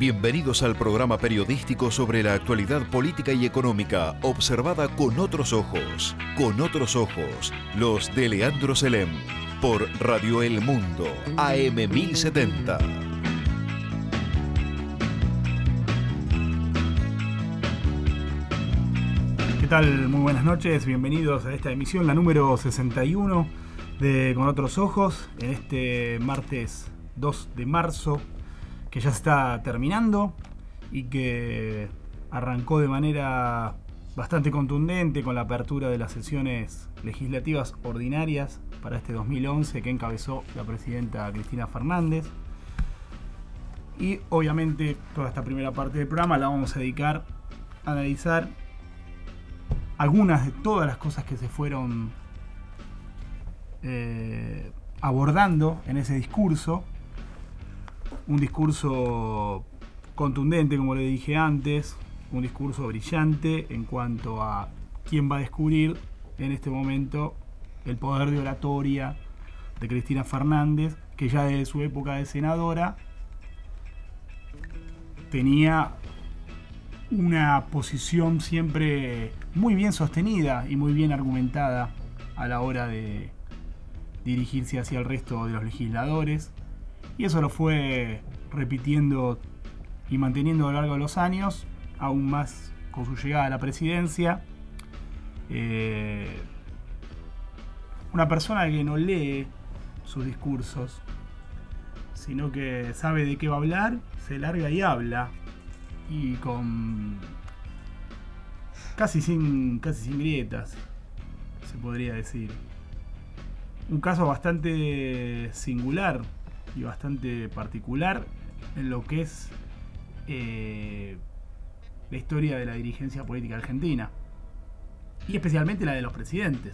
Bienvenidos al programa periodístico sobre la actualidad política y económica, observada con otros ojos. Con otros ojos, los de Leandro Selem, por Radio El Mundo, AM 1070. ¿Qué tal? Muy buenas noches, bienvenidos a esta emisión, la número 61 de Con Otros Ojos, en este martes 2 de marzo, que ya se está terminando y que arrancó de manera bastante contundente con la apertura de las sesiones legislativas ordinarias para este 2011 que encabezó la presidenta Cristina Fernández. Y obviamente toda esta primera parte del programa la vamos a dedicar a analizar algunas de todas las cosas que se fueron abordando en ese discurso. Un discurso contundente, como le dije antes, un discurso brillante en cuanto a quién va a descubrir en este momento el poder de oratoria de Cristina Fernández, que ya desde su época de senadora tenía una posición siempre muy bien sostenida y muy bien argumentada a la hora de dirigirse hacia el resto de los legisladores. Y eso lo fue repitiendo y manteniendo a lo largo de los años, aún más con su llegada a la presidencia. Una persona que no lee sus discursos, sino que sabe de qué va a hablar, se larga y habla. Y con casi sin grietas, se podría decir. Un caso bastante singular y bastante particular en lo que es la historia de la dirigencia política argentina y especialmente la de los presidentes,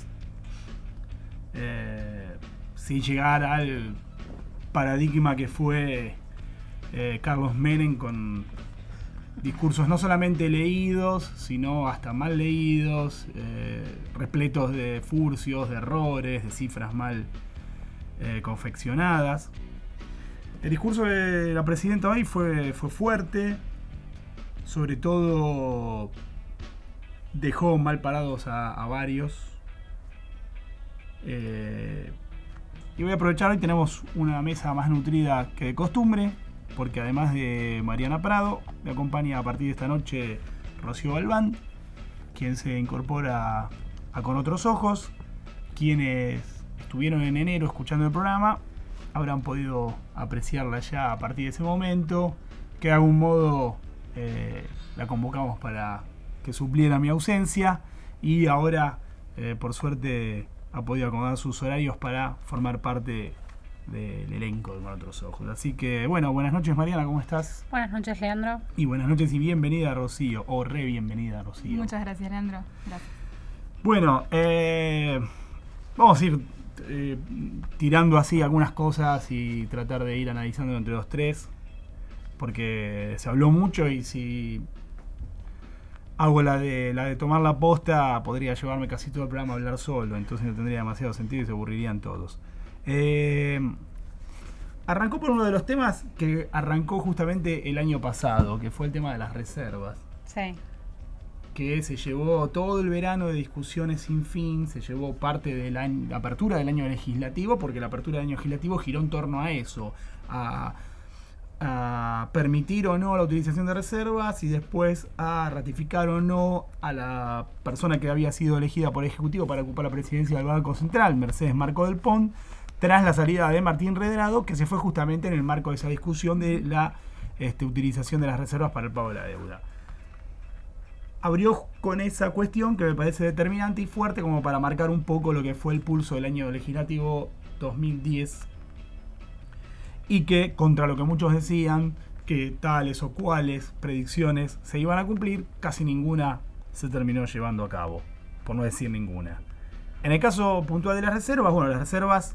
sin llegar al paradigma que fue Carlos Menem, con discursos no solamente leídos, sino hasta mal leídos, repletos de furcios, de errores, de cifras mal confeccionadas. El discurso de la presidenta hoy fue fuerte, sobre todo dejó mal parados a varios. Y voy a aprovechar, hoy tenemos una mesa más nutrida que de costumbre, porque además de Mariana Prado, me acompaña a partir de esta noche Rocío Galván, quien se incorpora a Con Otros Ojos. Quienes estuvieron en enero escuchando el programa habrán podido apreciarla ya a partir de ese momento, que de algún modo la convocamos para que supliera mi ausencia, y ahora por suerte ha podido acomodar sus horarios para formar parte del elenco de Con Otros Ojos. Así que bueno, buenas noches Mariana, ¿cómo estás? Buenas noches, Leandro. Y buenas noches y bienvenida Rocío, o re bienvenida Rocío. Muchas gracias, Leandro. Gracias. Bueno, vamos a ir tirando así algunas cosas y tratar de ir analizando entre los tres, porque se habló mucho y si hago la de tomar la posta podría llevarme casi todo el programa a hablar solo, entonces no tendría demasiado sentido y se aburrirían todos. Arrancó por uno de los temas que arrancó justamente el año pasado, que fue el tema de las reservas. Sí. Que se llevó todo el verano de discusiones sin fin, se llevó parte de la apertura del año legislativo, porque la apertura del año legislativo giró en torno a eso, a permitir o no la utilización de reservas, y después a ratificar o no a la persona que había sido elegida por el Ejecutivo para ocupar la presidencia del Banco Central, Mercedes Marcó del Pont, tras la salida de Martín Redrado, que se fue justamente en el marco de esa discusión de la utilización de las reservas para el pago de la deuda. Abrió con esa cuestión que me parece determinante y fuerte como para marcar un poco lo que fue el pulso del año legislativo 2010, y que, contra lo que muchos decían que tales o cuales predicciones se iban a cumplir, casi ninguna se terminó llevando a cabo, por no decir ninguna. En el caso puntual de las reservas, bueno, las reservas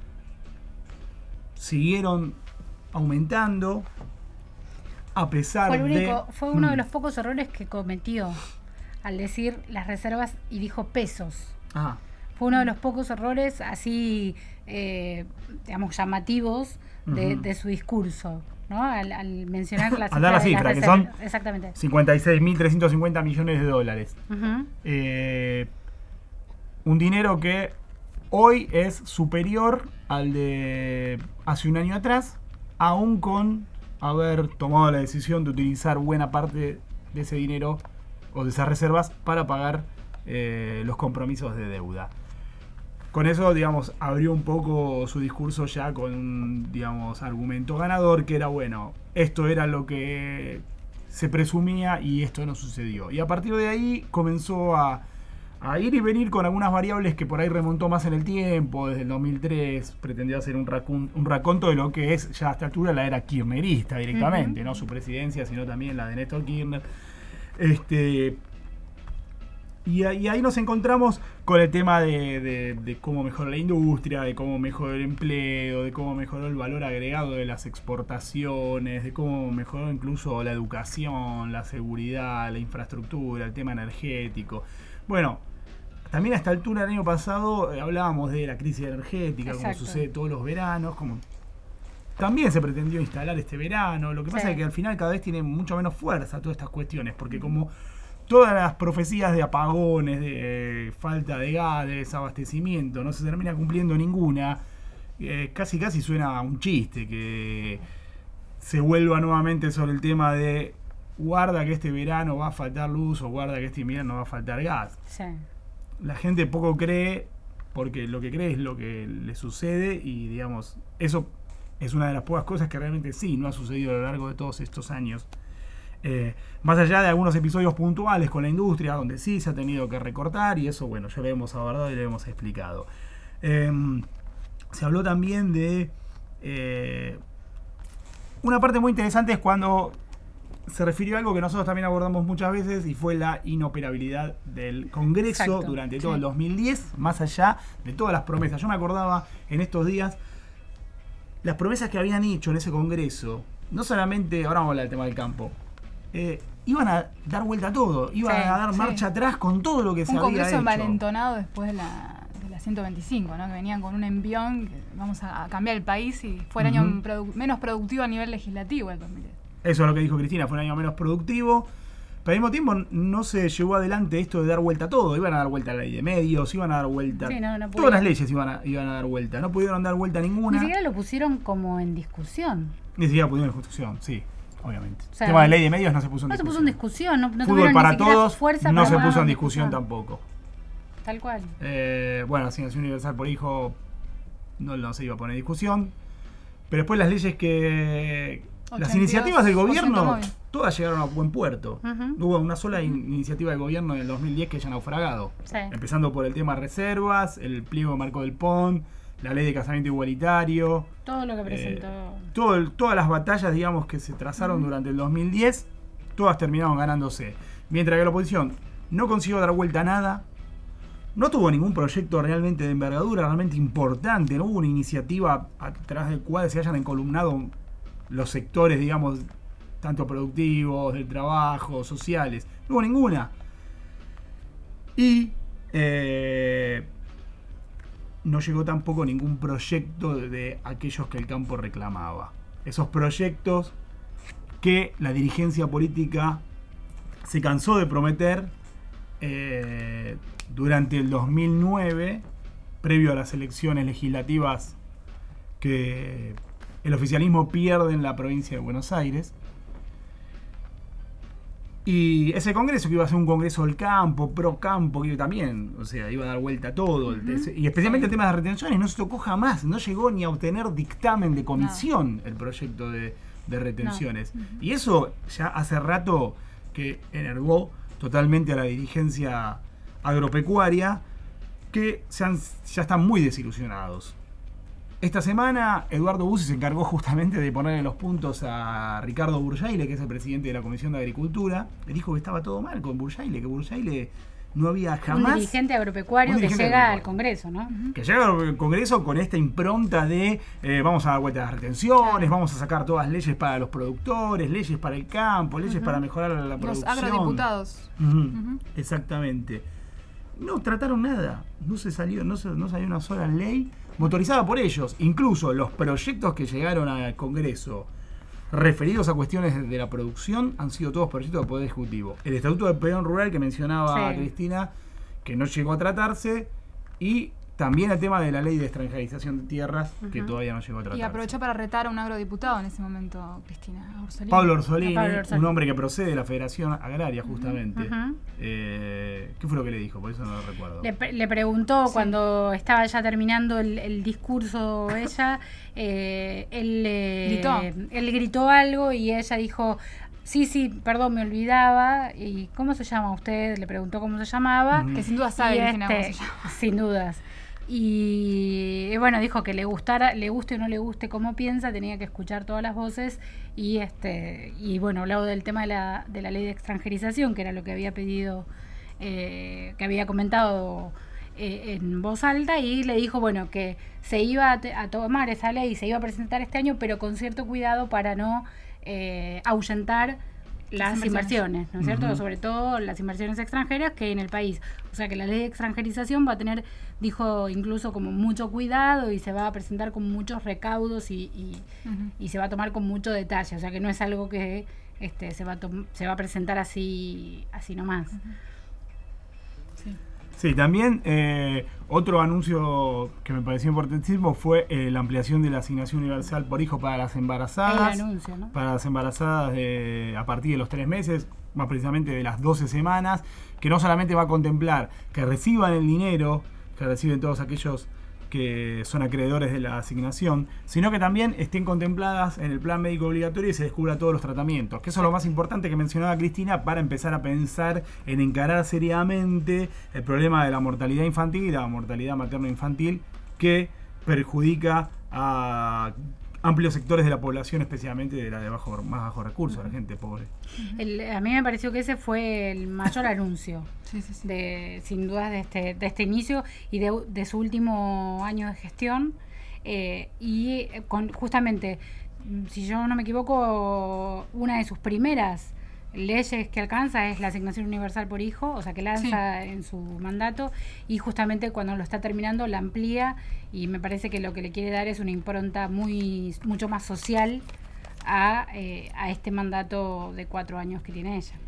siguieron aumentando a pesar fue uno de los pocos errores que cometió al decir las reservas y dijo pesos. Ajá. Fue uno de los pocos errores así, digamos, llamativos de su discurso. ¿no? Al mencionar la Al dar la cifra, que son exactamente 56.350 millones de dólares. Ujú. Un dinero que hoy es superior al de hace un año atrás, aún con haber tomado la decisión de utilizar buena parte de ese dinero o de esas reservas para pagar los compromisos de deuda. Con eso, digamos, abrió un poco su discurso ya con un, digamos, argumento ganador, que era, bueno, esto era lo que se presumía y esto no sucedió. Y a partir de ahí comenzó a ir y venir con algunas variables que por ahí remontó más en el tiempo. Desde el 2003 pretendía hacer un raconto de lo que es ya a esta altura la era kirchnerista directamente, no su presidencia, sino también la de Néstor Kirchner. Y ahí nos encontramos con el tema de cómo mejoró la industria, de cómo mejoró el empleo, de cómo mejoró el valor agregado de las exportaciones, de cómo mejoró incluso la educación, la seguridad, la infraestructura, el tema energético. Bueno, también a esta altura del año pasado hablábamos de la crisis energética, como sucede todos los veranos, como también se pretendió instalar este verano. Lo que pasa es que al final cada vez tiene mucho menos fuerza todas estas cuestiones, porque como todas las profecías de apagones, de falta de gas, de desabastecimiento, no se termina cumpliendo ninguna, casi suena a un chiste que se vuelva nuevamente sobre el tema de guarda que este verano va a faltar luz o guarda que este invierno va a faltar gas. Sí. La gente poco cree, porque lo que cree es lo que le sucede y, digamos, eso es una de las pocas cosas que realmente sí no ha sucedido a lo largo de todos estos años. Más allá de algunos episodios puntuales con la industria donde sí se ha tenido que recortar, y eso, bueno, ya lo hemos abordado y lo hemos explicado. Se habló también de una parte muy interesante, es cuando se refirió a algo que nosotros también abordamos muchas veces, y fue la inoperabilidad del Congreso durante todo el 2010, más allá de todas las promesas. Yo me acordaba en estos días las promesas que habían hecho en ese Congreso. No solamente, ahora vamos a hablar del tema del campo, iban a dar vuelta a todo, iban a dar marcha atrás con todo lo que se había hecho. Un Congreso envalentonado después de la 125, ¿no? Que venían con un envión, que vamos a cambiar el país, y fue el año menos productivo a nivel legislativo el 2010. Eso es lo que dijo Cristina, fue un año menos productivo. Pero al mismo tiempo no se llevó adelante esto de dar vuelta a todo. Iban a dar vuelta a la ley de medios, iban a dar vuelta... todas las leyes iban a dar vuelta. No pudieron dar vuelta a ninguna. Ni siquiera lo pusieron como en discusión. Ni siquiera pusieron en discusión, sí, obviamente. O sea, el tema de ley de medios no se puso en discusión. No se puso en discusión. No Fútbol para todos no se puso en discusión tampoco. Tal cual. Bueno, asignación universal por hijo no se iba a poner en discusión. Pero después las leyes que... Las iniciativas del gobierno, todas llegaron a buen puerto. No hubo una sola iniciativa del gobierno en el 2010 que haya naufragado. Empezando por el tema reservas, el pliego de marco del PON, la ley de casamiento igualitario. Todo lo que presentó. Todas las batallas, digamos, que se trazaron durante el 2010, todas terminaron ganándose. Mientras que la oposición no consiguió dar vuelta a nada, no tuvo ningún proyecto realmente de envergadura, realmente importante, no hubo una iniciativa a través del cual se hayan encolumnado los sectores, digamos, tanto productivos, del trabajo, sociales. No hubo ninguna. Y no llegó tampoco ningún proyecto de aquellos que el campo reclamaba. Esos proyectos que la dirigencia política se cansó de prometer durante el 2009, previo a las elecciones legislativas que el oficialismo pierde en la provincia de Buenos Aires. Y ese congreso, que iba a ser un congreso del campo, pro campo, que también, o sea, iba a dar vuelta a todo. Y especialmente el tema de las retenciones, no se tocó jamás, no llegó ni a obtener dictamen de comisión el proyecto de retenciones. Y eso ya hace rato que enervó totalmente a la dirigencia agropecuaria, que ya están muy desilusionados. Esta semana Eduardo Bussi se encargó justamente de ponerle los puntos a Ricardo Burjaile, que es el presidente de la Comisión de Agricultura. Le dijo que estaba todo mal con Burjaile, que Burjaile no había jamás... Un dirigente agropecuario que llega al Congreso, ¿no? Que llega al Congreso con esta impronta de vamos a dar vuelta a las retenciones, vamos a sacar todas leyes para los productores, leyes para el campo, leyes para mejorar la producción. Los agrodiputados. Exactamente. No trataron nada, no salió una sola ley motorizada por ellos. Incluso los proyectos que llegaron al Congreso referidos a cuestiones de la producción han sido todos proyectos del Poder Ejecutivo. El Estatuto del Peón Rural que mencionaba Cristina, que no llegó a tratarse, y también el tema de la ley de extranjerización de tierras, que todavía no llegó a tratarse. Y aprovechó para retar a un agrodiputado en ese momento, Cristina, a Orsolini. Pablo Orsolini, un hombre que procede de la Federación Agraria, justamente. ¿Qué fue lo que le dijo? Por eso no lo recuerdo. Le preguntó cuando estaba ya terminando el discurso ella, él gritó algo y ella dijo... Sí, perdón, me olvidaba. ¿Y cómo se llama usted? Le preguntó cómo se llamaba. Que sin duda sabe Cristina cómo se llama. Sin dudas. Y bueno, dijo que le guste o no le guste cómo piensa, tenía que escuchar todas las voces. Y bueno, hablaba del tema de la ley de extranjerización, que era lo que había pedido, que había comentado en voz alta, y le dijo, bueno, que se iba a tomar esa ley, se iba a presentar este año, pero con cierto cuidado para no ahuyentar las inversiones, ¿no es cierto? Sobre todo las inversiones extranjeras que hay en el país. O sea que la ley de extranjerización va a tener, dijo, incluso como mucho cuidado, y se va a presentar con muchos recaudos y se va a tomar con mucho detalle. O sea que no es algo que se va a presentar así nomás. Sí, también otro anuncio que me pareció importantísimo fue la ampliación de la asignación universal por hijo para las embarazadas. El anuncio, ¿no? Para las embarazadas a partir de los 3 meses, más precisamente de las 12 semanas, que no solamente va a contemplar que reciban el dinero que reciben todos aquellos que son acreedores de la asignación, sino que también estén contempladas en el plan médico obligatorio y se descubra todos los tratamientos, que eso es lo más importante que mencionaba Cristina para empezar a pensar en encarar seriamente el problema de la mortalidad infantil y la mortalidad materno-infantil, que perjudica a amplios sectores de la población, especialmente de la de más bajo recursos, la gente pobre. A mí me pareció que ese fue el mayor anuncio, sin duda, de este inicio y de su último año de gestión. Y justamente, si yo no me equivoco, una de sus primeras leyes que alcanza es la asignación universal por hijo, o sea que lanza en su mandato, y justamente cuando lo está terminando la amplía, y me parece que lo que le quiere dar es una impronta mucho más social a este mandato de 4 años que tiene ella.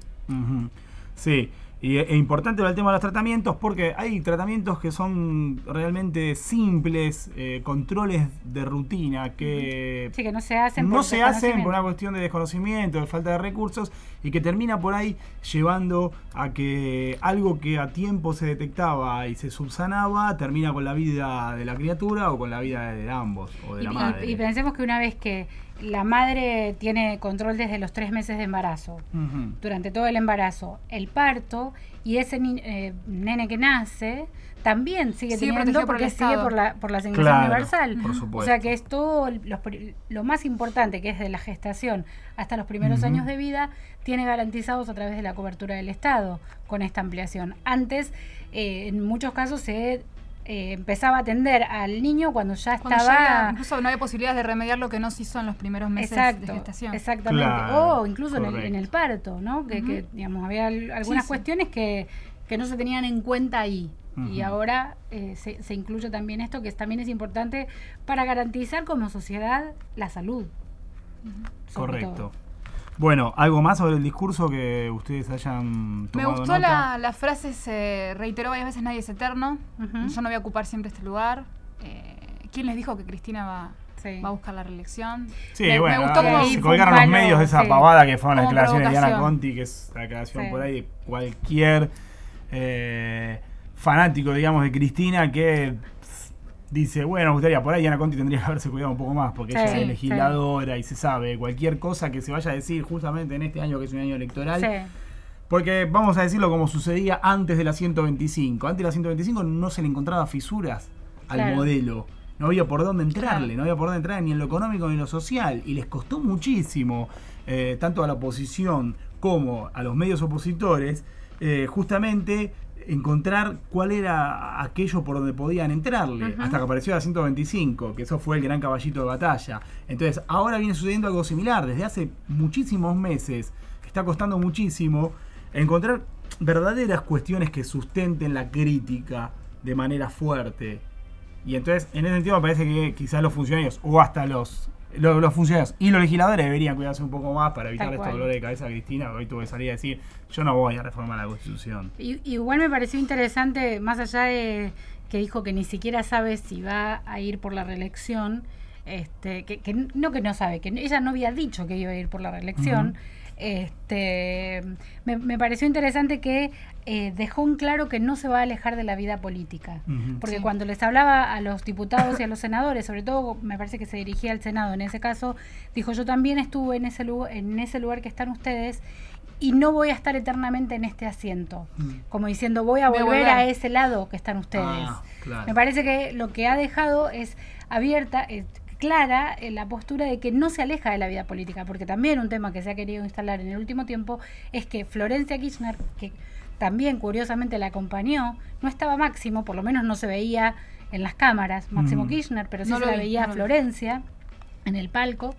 Sí, y es importante el tema de los tratamientos, porque hay tratamientos que son realmente simples, controles de rutina que no se hacen por una cuestión de desconocimiento, de falta de recursos, y que termina por ahí llevando a que algo que a tiempo se detectaba y se subsanaba termina con la vida de la criatura o con la vida de ambos o de la madre. Y pensemos que una vez que la madre tiene control desde los 3 meses de embarazo, durante todo el embarazo, el parto, y ese nene que nace también sigue teniendo, porque sigue por la asignación universal. Por supuesto. O sea que es todo lo más importante, que es de la gestación hasta los primeros años de vida, tiene garantizados a través de la cobertura del Estado con esta ampliación. Antes, en muchos casos se empezaba a atender al niño cuando ya estaba... incluso no había posibilidades de remediar lo que no se hizo en los primeros meses de gestación. Exactamente. O incluso en el parto, ¿no? Que digamos, había algunas cuestiones que no se tenían en cuenta ahí. Y ahora se incluye también esto, que también es importante para garantizar como sociedad la salud. Correcto. Todo. Bueno, ¿algo más sobre el discurso que ustedes hayan tomado? Me gustó nota? la frase, se reiteró varias veces: nadie es eterno, yo no voy a ocupar siempre este lugar. ¿Quién les dijo que Cristina va a buscar la reelección? Sí, me gustó como se colgaron los medios de esa pavada que fueron las declaraciones de Diana Conti, que es la declaración por ahí de cualquier fanático, digamos, de Cristina, que dice, bueno, me gustaría, por ahí Diana Conti tendría que haberse cuidado un poco más, porque ella es legisladora y se sabe cualquier cosa que se vaya a decir justamente en este año, que es un año electoral. Porque vamos a decirlo como sucedía antes de la 125. Antes de la 125 no se le encontraba fisuras al modelo. No había por dónde entrarle, no había por dónde entrar ni en lo económico ni en lo social. Y les costó muchísimo, tanto a la oposición como a los medios opositores, justamente encontrar cuál era aquello por donde podían entrarle, hasta que apareció la 125, que eso fue el gran caballito de batalla. Entonces, ahora viene sucediendo algo similar. Desde hace muchísimos meses está costando muchísimo encontrar verdaderas cuestiones que sustenten la crítica de manera fuerte. Y entonces, en ese sentido, me parece que quizás los funcionarios o hasta los los funcionarios y los legisladores deberían cuidarse un poco más para evitar Tal estos cual. dolores de cabeza. Cristina hoy tuvo que salir a decir, yo no voy a reformar la Constitución. Igual me pareció interesante, más allá de que dijo que ni siquiera sabe si va a ir por la reelección, que no sabe, que ella no había dicho que iba a ir por la reelección. Me pareció interesante que dejó en claro que no se va a alejar de la vida política, porque Sí. cuando les hablaba a los diputados y a los senadores, sobre todo me parece que se dirigía al Senado en ese caso, dijo, yo también estuve en ese lugar que están ustedes y no voy a estar eternamente en este asiento, como diciendo voy a Voy a volver volver. a ese lado que están ustedes. Claro. Me parece que lo que ha dejado es abierta, clara la postura de que no se aleja de la vida política, porque también un tema que se ha querido instalar en el último tiempo es que Florencia Kirchner, que también curiosamente la acompañó, no estaba Máximo, por lo menos no se veía en las cámaras Máximo Kirchner, pero sí No se lo la vi, veía no a lo vi. Florencia en el palco.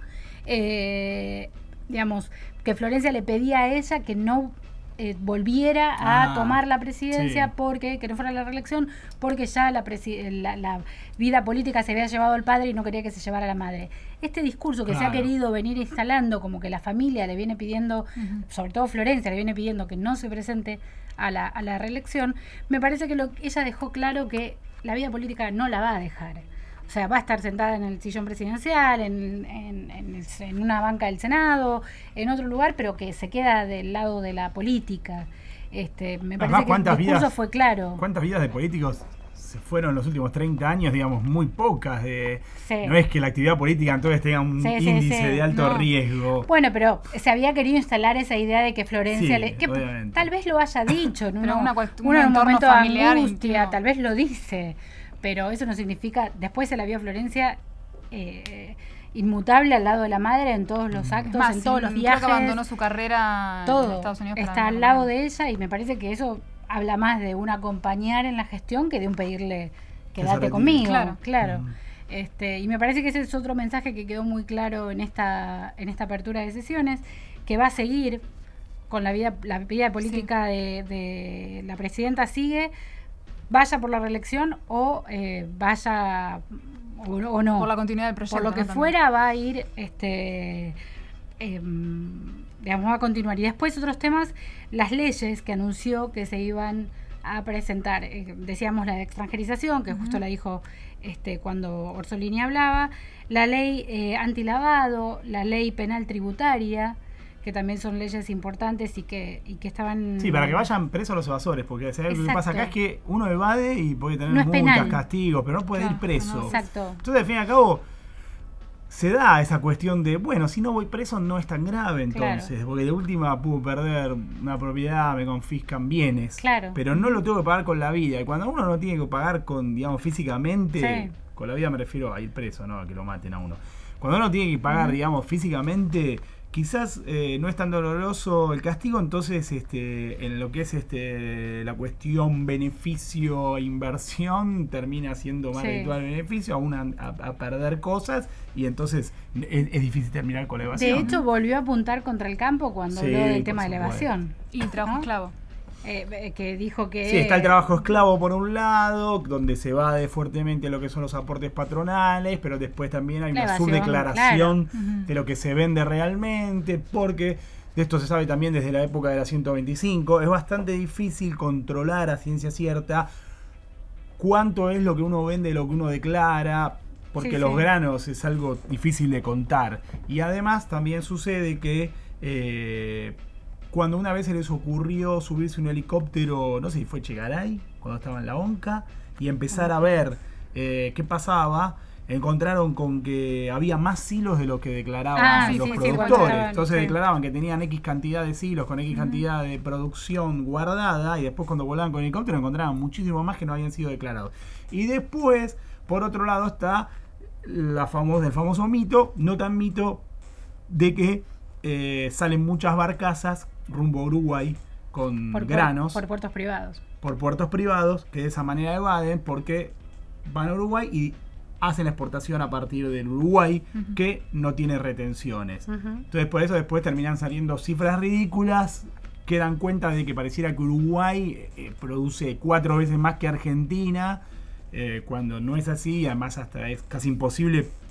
Digamos, que Florencia le pedía a ella que no volviera a tomar la presidencia, sí. porque que no fuera la reelección, porque ya la vida política se había llevado al padre y no quería que se llevara a la madre. Este discurso que se ha Claro. querido venir instalando, como que la familia le viene pidiendo, sobre todo Florencia le viene pidiendo que no se presente a la reelección, me parece que ella dejó claro que la vida política no la va a dejar. O sea, va a estar sentada en el sillón presidencial, en una banca del Senado, en otro lugar, pero que se queda del lado de la política. Me parece que el discurso fue claro. ¿Cuántas vidas de políticos se fueron en los últimos 30 años? Digamos, muy pocas. Sí. No es que la actividad política entonces tenga un índice de alto riesgo. Bueno, pero se había querido instalar esa idea de que Florencia, Sí, que obviamente. tal vez lo haya dicho en Pero un entorno momento familiar de angustia, íntimo. tal vez lo dice, pero eso no significa, después se la vio a Florencia inmutable al lado de la madre en todos los actos, Más, en todos los creo viajes, que abandonó su carrera en todo Estados Unidos. para está venir al acá. lado de ella, y me parece que eso habla más de un acompañar en la gestión que de un pedirle Que se quédate retire. conmigo, Claro. Y me parece que ese es otro mensaje que quedó muy claro en esta apertura de sesiones, que va a seguir con la vida política de la presidenta, sigue, vaya por la reelección o vaya o no. Por la continuidad del proyecto. Por lo que ¿no? fuera va a ir, digamos, va a continuar. Y después otros temas, las leyes que anunció que se iban a presentar. Decíamos la de extranjerización, que justo la dijo cuando Orsolini hablaba, la ley antilavado, la ley penal tributaria, que también son leyes importantes y que estaban... Sí, para que vayan presos los evasores, porque ¿sabes? Lo que pasa acá es que uno evade y puede tener No es multas, penal. castigos, pero no puede ir preso. no. Exacto. Entonces, al fin y al cabo, se da esa cuestión de, bueno, si no voy preso no es tan grave entonces, Claro. porque de última puedo perder una propiedad, me confiscan bienes, Claro. pero no lo tengo que pagar con la vida. Y cuando uno no tiene que pagar con, digamos, físicamente, Sí. con la vida me refiero a ir preso, no a que lo maten a uno. Cuando uno tiene que pagar, digamos, físicamente, quizás no es tan doloroso el castigo, entonces en lo que es la cuestión beneficio-inversión termina siendo más Sí. redituable el beneficio, a perder cosas, y entonces es difícil terminar con la evasión. De hecho, volvió a apuntar contra el campo cuando Sí, habló del por tema de la supuesto. evasión. Y trabajo ¿no? esclavo. Que dijo que... Sí, está el trabajo esclavo por un lado, donde se evade fuertemente lo que son los aportes patronales, pero después también hay La una evasión, subdeclaración claro. Ujú. de lo que se vende realmente, porque de esto se sabe también desde la época de la 125, es bastante difícil controlar a ciencia cierta cuánto es lo que uno vende y lo que uno declara, porque Sí, los sí. granos es algo difícil de contar. Y además también sucede que cuando una vez se les ocurrió subirse un helicóptero, no sé si fue Chegaray, cuando estaba en la ONCA, y empezar a ver qué pasaba, encontraron con que había más silos de lo que declaraban sí, los sí, sí, cuando productores. estaban, Entonces sí. declaraban que tenían X cantidad de silos con X cantidad de producción guardada, y después cuando volaban con el helicóptero encontraban muchísimo más que no habían sido declarados. Y después, por otro lado, está el famoso mito, no tan mito, de que salen muchas barcazas rumbo a Uruguay con granos por puertos privados. por puertos privados, que de esa manera evaden porque van a Uruguay y hacen la exportación a partir del Uruguay, que no tiene retenciones. Entonces por eso después terminan saliendo cifras ridículas, que dan cuenta de que pareciera que Uruguay produce 4 veces más que Argentina, cuando no es así. Además hasta es casi imposible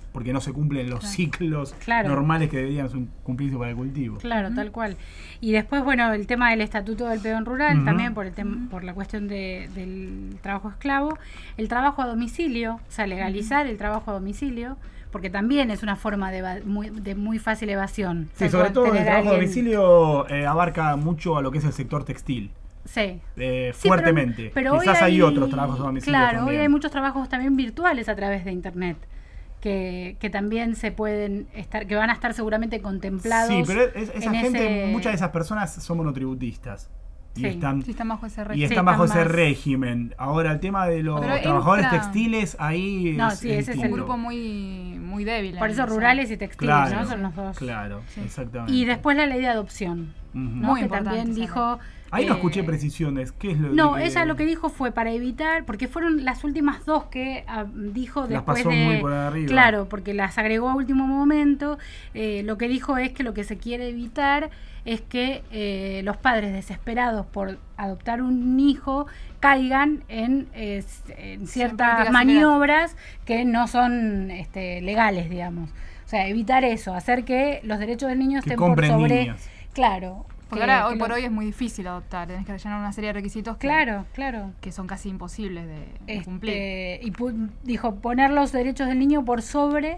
porque no se cumplen los ciclos Claro. normales que deberían cumplirse para el cultivo. Claro, tal cual. Y después, bueno, el tema del estatuto del peón rural, Ujú. también por la cuestión del trabajo esclavo, el trabajo a domicilio, o sea, legalizar el trabajo a domicilio, porque también es una forma de muy fácil evasión. Sí, O sea, sobre todo el tener a trabajo a alguien- domicilio abarca mucho a lo que es el sector textil. Sí. Sí, Fuertemente. pero hoy Quizás hay otros trabajos a domicilio Claro, también. hoy hay muchos trabajos también virtuales a través de internet que también se pueden estar, que van a estar seguramente contemplados. Sí, pero esa en gente, ese- muchas de esas personas son monotributistas. Y Sí. están, Sí, están bajo ese y régimen. están Sí, bajo están ese más- régimen. Ahora, el tema de los Pero trabajadores entra- textiles, ahí No, es sí, ese es el distinto. Un grupo muy débil. Por ahí, eso o sea. rurales y textiles, Claro, ¿no? Son los dos. claro, Sí. exactamente. Y después la ley de adopción, Ujú. ¿no? Muy que importante también esa dijo... Ahí no eh, escuché precisiones. ¿Qué es lo No, que- ella lo que dijo fue para evitar, porque fueron las últimas dos que dijo Las después pasó de... muy por arriba. Claro, porque las agregó a último momento. Lo que dijo es que lo que se quiere evitar es que los padres desesperados por adoptar un hijo caigan en ciertas prácticas maniobras que no son legales, digamos. O sea, evitar eso, hacer que los derechos del niño Que estén por compren sobre... niños. Claro. Porque que- ahora, que hoy por lo- hoy es muy difícil adoptar. Tenés que rellenar una serie de requisitos Claro. que son casi imposibles de cumplir. Y dijo poner los derechos del niño por sobre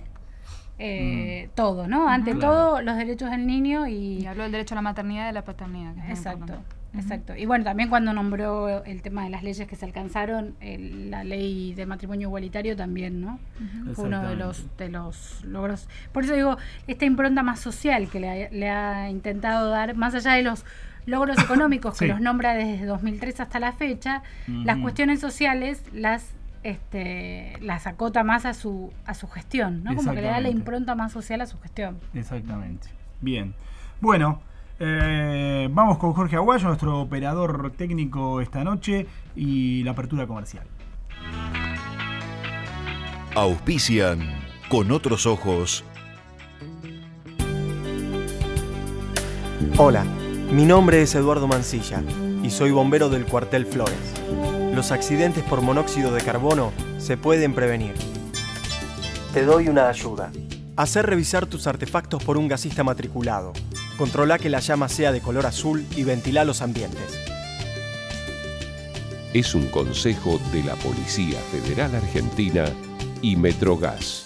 todo, ¿no? Ante Claro. todo, los derechos del niño Y habló del derecho a la maternidad y de la paternidad. Que es muy Exacto, importante. exacto. Y bueno, también cuando nombró el tema de las leyes que se alcanzaron, la ley de matrimonio igualitario también, ¿no? Fue uno de los logros. Por eso digo, esta impronta más social que le ha intentado dar, más allá de los logros económicos Sí. que los nombra desde 2003 hasta la fecha, las Ujú. cuestiones sociales las acota más a su gestión, ¿no? Como que le da la Exactamente. impronta más social a su gestión. Exactamente. Bien. Bueno, vamos con Jorge Aguayo, nuestro operador técnico esta noche, y la apertura comercial. Auspician Con Otros Ojos. Hola, mi nombre es Eduardo Mancilla y soy bombero del cuartel Flores. Los accidentes por monóxido de carbono se pueden prevenir. Te doy una ayuda. Hacer revisar tus artefactos por un gasista matriculado. Controla que la llama sea de color azul y ventila los ambientes. Es un consejo de la Policía Federal Argentina y Metrogas.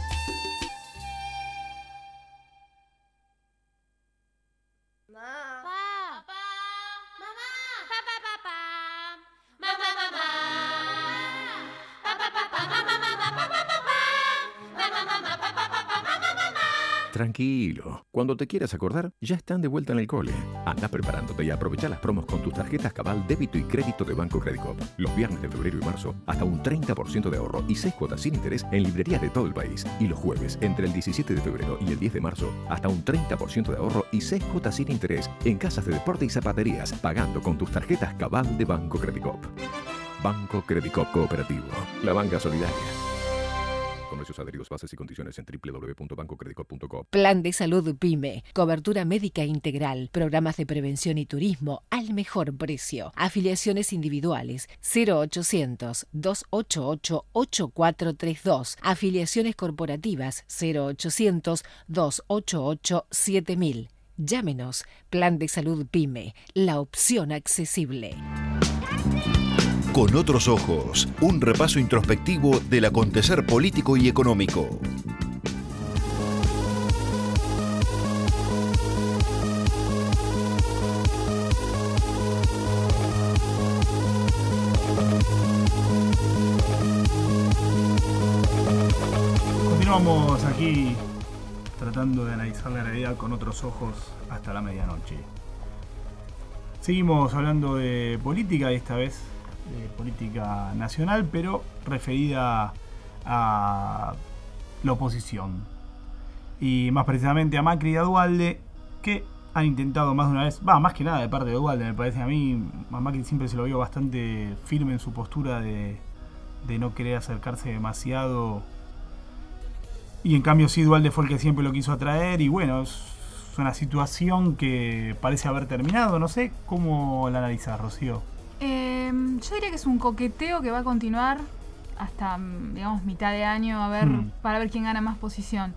Tranquilo, cuando te quieras acordar, ya están de vuelta en el cole. Anda preparándote y aprovecha las promos con tus tarjetas Cabal débito y crédito de Banco Credicop. Los viernes de febrero y marzo, hasta un 30% de ahorro y 6 cuotas sin interés en librerías de todo el país. Y los jueves, entre el 17 de febrero y el 10 de marzo, hasta un 30% de ahorro y 6 cuotas sin interés en casas de deporte y zapaterías, pagando con tus tarjetas Cabal de Banco Credicop. Banco Credicop Cooperativo, la banca solidaria. Comercios adheridos, bases y condiciones en www.bancocredicop.com. Plan de salud PYME, cobertura médica integral, programas de prevención y turismo al mejor precio. Afiliaciones individuales 0800-288-8432. Afiliaciones corporativas 0800-288-7000. Llámenos. Plan de salud PYME, la opción accesible. Con Otros Ojos, un repaso introspectivo del acontecer político y económico. Continuamos aquí tratando de analizar la realidad con otros ojos hasta la medianoche. Seguimos hablando de política y esta vez de política nacional, pero referida a la oposición. Y más precisamente a Macri y a Duhalde, que han intentado más de una vez, más que nada de parte de Duhalde, me parece a mí, a Macri siempre se lo vio bastante firme en su postura de no querer acercarse demasiado. Y en cambio sí, Duhalde fue el que siempre lo quiso atraer, y bueno, es una situación que parece haber terminado. No sé cómo la analizás, Rocío. Yo diría que es un coqueteo que va a continuar hasta digamos, mitad de año para ver quién gana más posición.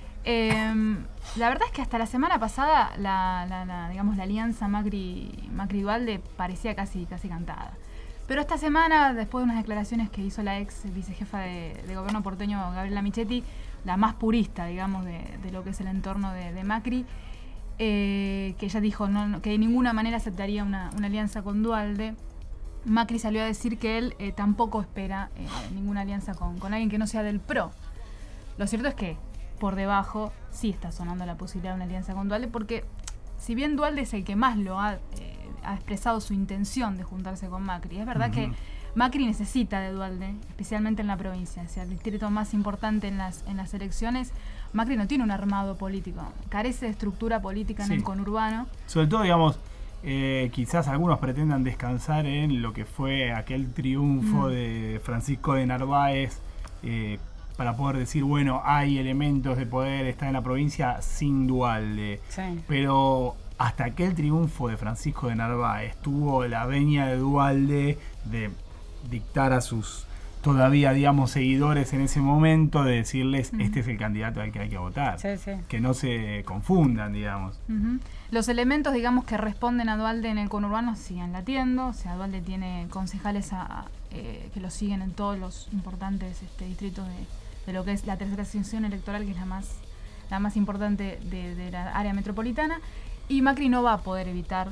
La verdad es que hasta la semana pasada digamos, la alianza Macri-Duhalde parecía casi cantada. Pero esta semana, después de unas declaraciones que hizo la ex vicejefa de gobierno porteño, Gabriela Michetti, la más purista, digamos, de lo que es el entorno de Macri, que ella dijo que de ninguna manera aceptaría una alianza con Duhalde. Macri salió a decir que él tampoco espera ninguna alianza con alguien que no sea del PRO. Lo cierto es que por debajo sí está sonando la posibilidad de una alianza con Duhalde, porque si bien Duhalde es el que más lo ha expresado su intención de juntarse con Macri, es verdad que Macri necesita de Duhalde, especialmente en la provincia, o sea, el distrito más importante en las elecciones. Macri no tiene un armado político, carece de estructura política en el conurbano. Sobre todo, digamos, quizás algunos pretendan descansar en lo que fue aquel triunfo de Francisco de Narváez, para poder decir, bueno, hay elementos de poder estar en la provincia sin Duhalde. Sí. Pero hasta aquel triunfo de Francisco de Narváez tuvo la venia de Duhalde de dictar a sus todavía, digamos, seguidores en ese momento, de decirles, este es el candidato al que hay que votar. Sí, sí. Que no se confundan, digamos. Los elementos, digamos, que responden a Duhalde en el conurbano siguen latiendo. O sea, Duhalde tiene concejales que lo siguen en todos los importantes distritos de lo que es la tercera sección electoral, que es la más importante de la área metropolitana. Y Macri no va a poder evitar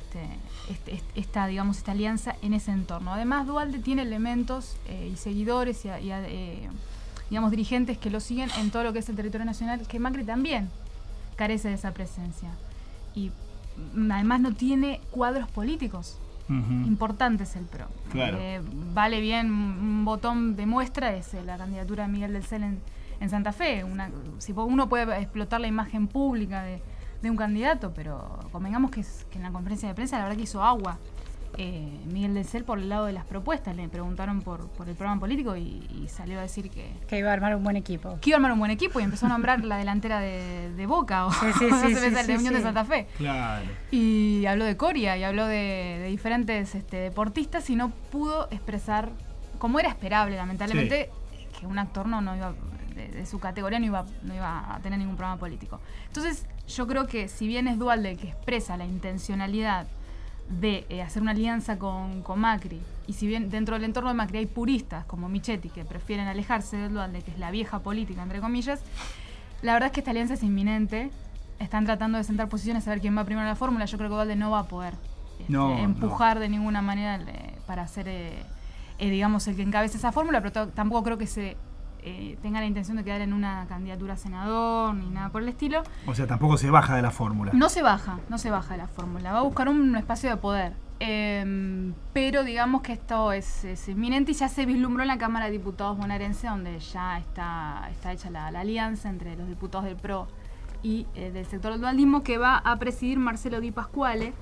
esta alianza en ese entorno. Además, Duhalde tiene elementos y seguidores y digamos, dirigentes que lo siguen en todo lo que es el territorio nacional, que Macri también carece de esa presencia. Y además no tiene cuadros políticos importantes el PRO. Claro. Vale bien, un botón de muestra es la candidatura de Miguel del Cel en Santa Fe. Si uno puede explotar la imagen pública de un candidato, pero convengamos que en la conferencia de prensa la verdad que hizo agua Miguel del Cel por el lado de las propuestas. Le preguntaron por el programa político y salió a decir que iba a armar un buen equipo. Que iba a armar un buen equipo y empezó a nombrar la delantera de Boca de Unión de Santa Fe. Claro. Y habló de Coria y habló de diferentes deportistas y no pudo expresar, como era esperable, lamentablemente, que un actor no iba de su categoría no iba a tener ningún programa político. Entonces, yo creo que si bien es Duhalde el que expresa la intencionalidad de hacer una alianza con Macri, y si bien dentro del entorno de Macri hay puristas como Michetti que prefieren alejarse de Duhalde, que es la vieja política, entre comillas, la verdad es que esta alianza es inminente. Están tratando de sentar posiciones a ver quién va primero en la fórmula. Yo creo que Duhalde no va a poder empujar de ninguna manera para ser, digamos, el que encabece esa fórmula, pero tampoco creo que tenga la intención de quedar en una candidatura a senador ni nada por el estilo. O sea, tampoco se baja de la fórmula. No se baja de la fórmula. Va a buscar un espacio de poder. Pero digamos que esto es inminente y ya se vislumbró en la Cámara de Diputados bonaerense, donde ya está hecha la alianza entre los diputados del PRO y del sector del dualdismo, que va a presidir Marcelo Di Pasquale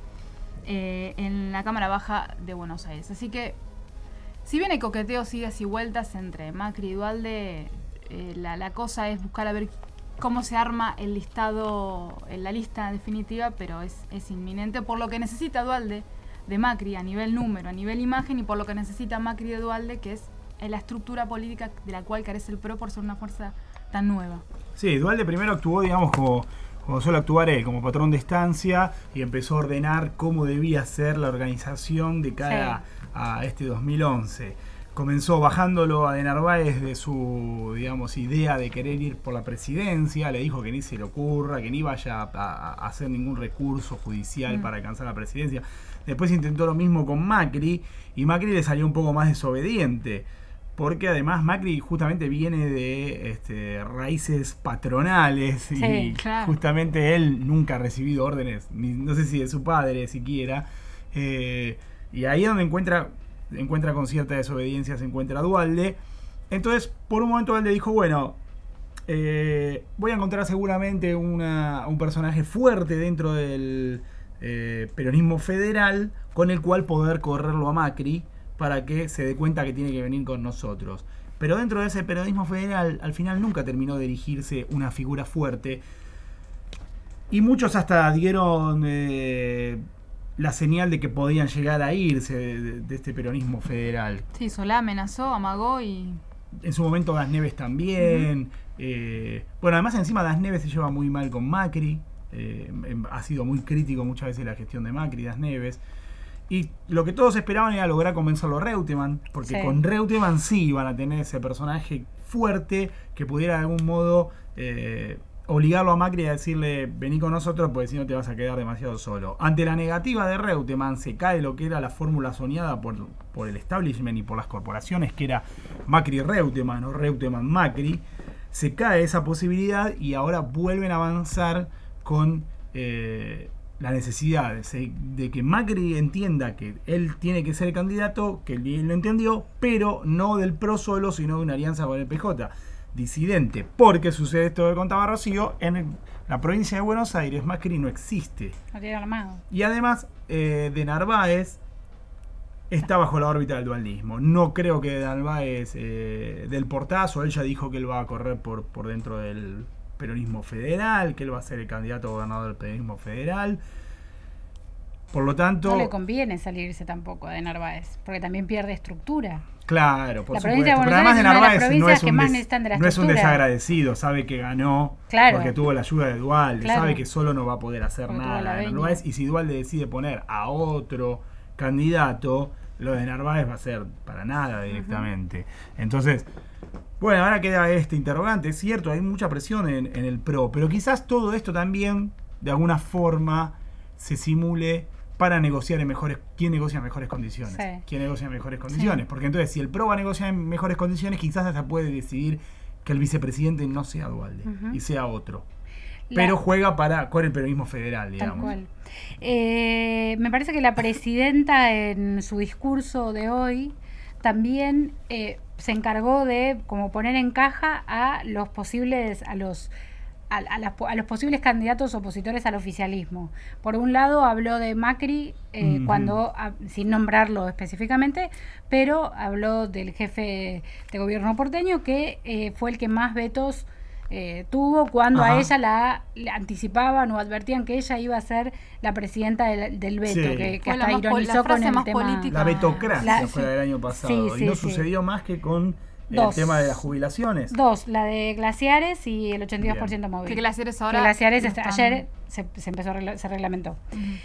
en la Cámara Baja de Buenos Aires. Así que, si bien hay coqueteos, idas y vueltas entre Macri y Duhalde, la cosa es buscar a ver cómo se arma el listado, la lista definitiva, pero es inminente por lo que necesita Duhalde de Macri a nivel número, a nivel imagen, y por lo que necesita Macri de Duhalde, que es la estructura política de la cual carece el PRO por ser una fuerza tan nueva. Sí, Duhalde primero actuó, digamos, como suele actuar él, como patrón de estancia, y empezó a ordenar cómo debía ser la organización de cara a este 2011. Comenzó bajándolo a de Narváez de su, digamos, idea de querer ir por la presidencia. Le dijo que ni se le ocurra, que ni vaya a hacer ningún recurso judicial para alcanzar la presidencia. Después intentó lo mismo con Macri, y Macri le salió un poco más desobediente, porque además Macri justamente viene de raíces patronales, y justamente él nunca ha recibido órdenes, no sé si de su padre siquiera, y ahí es donde encuentra con cierta desobediencia, se encuentra Duhalde. Entonces, por un momento Duhalde dijo, bueno, voy a encontrar seguramente un personaje fuerte dentro del peronismo federal, con el cual poder correrlo a Macri para que se dé cuenta que tiene que venir con nosotros. Pero dentro de ese peronismo federal, al final nunca terminó de erigirse una figura fuerte, y muchos hasta dieron la señal de que podían llegar a irse de este peronismo federal. Sí, Solá amenazó, amagó y... En su momento Das Neves también. Bueno, además encima Das Neves se lleva muy mal con Macri. Ha sido muy crítico muchas veces la gestión de Macri, Das Neves. Y lo que todos esperaban era lograr convencerlo a Reutemann, porque Sí. con Reutemann sí iban a tener ese personaje fuerte que pudiera de algún modo obligarlo a Macri a decirle vení con nosotros porque si no te vas a quedar demasiado solo. Ante la negativa de Reutemann se cae lo que era la fórmula soñada por el establishment y por las corporaciones, que era Macri-Reutemann o Reutemann-Macri. Se cae esa posibilidad y ahora vuelven a avanzar con la necesidad de que Macri entienda que él tiene que ser el candidato, que él lo entendió, pero no del PRO solo, sino de una alianza con el PJ. Disidente, porque sucede esto que contaba Rocío, en la provincia de Buenos Aires Macri no existe. Lo tiene armado. Y además de Narváez está bajo la órbita del dualismo. No creo que Narváez del portazo, él ya dijo que él va a correr por dentro del peronismo federal, que él va a ser el candidato a gobernador del peronismo federal. Por lo tanto... No le conviene salirse tampoco de Narváez, porque también pierde estructura. Claro, por La supuesto. provincia de Buenos Pero además de Aires es una de las Narváez provincias que más necesitan de la no es un estructura. desagradecido, sabe que ganó Claro. porque tuvo la ayuda de Duhalde, Claro. sabe que solo no va a poder hacer Porque tuvo la nada de veña. Narváez, y si Duhalde decide poner a otro candidato, lo de Narváez va a ser para nada directamente. Entonces, bueno, ahora queda este interrogante. Es cierto, hay mucha presión en el PRO, pero quizás todo esto también, de alguna forma, se simule para negociar en mejores... ¿Quién negocia en mejores condiciones? Sí. ¿Quién negocia en mejores condiciones? Sí. Porque entonces, si el PRO va a negociar en mejores condiciones, quizás hasta puede decidir que el vicepresidente no sea Duhalde y sea otro. Pero juega con el peronismo federal, digamos. Tal cual. Me parece que la presidenta en su discurso de hoy también se encargó de como poner en caja a los posibles a los posibles candidatos opositores al oficialismo. Por un lado habló de Macri cuando sin nombrarlo específicamente, pero habló del jefe de gobierno porteño que fue el que más vetos tuvo cuando a ella la anticipaban o advertían que ella iba a ser la presidenta del veto, Sí. que Fue hasta la ironizó frase con el más tema. política. La vetocracia fue sí. del año pasado. Sí, y no sí, sucedió más que con Dos. el tema de las jubilaciones. Dos, la de Glaciares y el 82% móvil. Que Glaciares Que ahora... Glaciares están- ayer se empezó se reglamentó.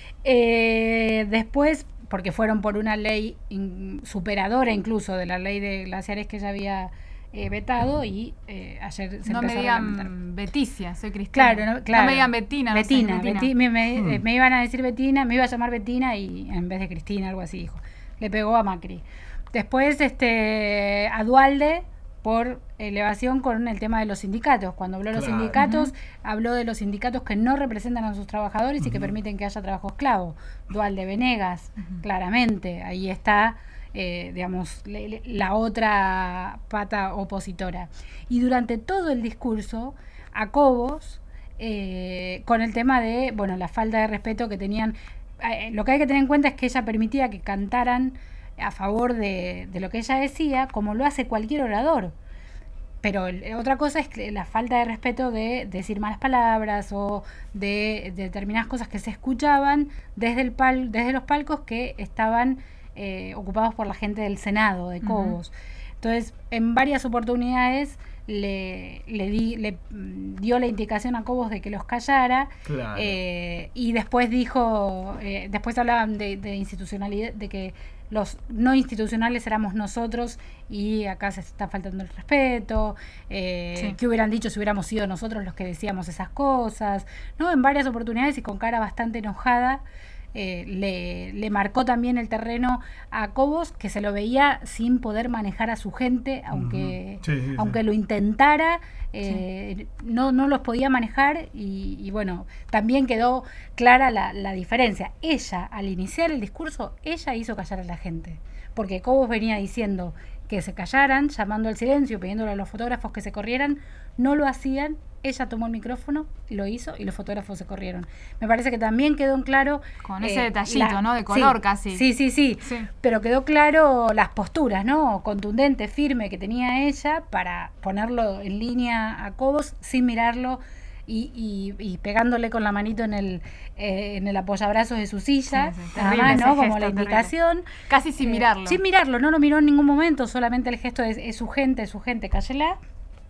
Después, porque fueron por una ley superadora incluso de la ley de Glaciares que ya había vetado y ayer se No me empezó a reglamentar. digan Beticia, soy Cristina. Claro, claro. No me digan Betina. no sé, Betina, Betina. me iban a decir Betina, me iba a llamar Betina y en vez de Cristina, algo así dijo. Le pegó a Macri. Después a Duhalde por elevación con el tema de los sindicatos. Cuando habló de los Claro. sindicatos, habló de los sindicatos que no representan a sus trabajadores y que permiten que haya trabajo esclavo. Duhalde, Venegas, claramente, ahí está, digamos, la otra pata opositora. Y durante todo el discurso, a Cobos, con el tema de, bueno, la falta de respeto que tenían. Lo que hay que tener en cuenta es que ella permitía que cantaran a favor de lo que ella decía, como lo hace cualquier orador. Pero otra cosa es que la falta de respeto de decir malas palabras o de determinadas cosas que se escuchaban desde los palcos que estaban ocupados por la gente del Senado, de Cobos. Entonces, en varias oportunidades le dio la indicación a Cobos de que los callara. Claro. Y después después hablaban de institucionalidad, de que los no institucionales éramos nosotros y acá se está faltando el respeto, Sí. qué hubieran dicho si hubiéramos sido nosotros los que decíamos esas cosas, ¿no? En varias oportunidades y con cara bastante enojada. Le marcó también el terreno a Cobos, que se lo veía sin poder manejar a su gente, aunque lo intentara, no los podía manejar y bueno, también quedó clara la diferencia. Ella, al iniciar el discurso, ella hizo callar a la gente, porque Cobos venía diciendo que se callaran, llamando al silencio, pidiéndole a los fotógrafos que se corrieran, no lo hacían. Ella tomó el micrófono, lo hizo y los fotógrafos se corrieron. Me parece que también quedó en claro... Con ese detallito, ¿no? De color casi. Sí. Pero quedó claro las posturas, ¿no? Contundente, firme que tenía ella para ponerlo en línea a Cobos sin mirarlo y pegándole con la manito en el apoyabrazos de su silla, Sí, nada terrible más, ese ¿no? Como gesto, la terrible. invitación. Casi sin mirarlo. Sin mirarlo, no lo miró en ningún momento, solamente el gesto es su gente, cállela.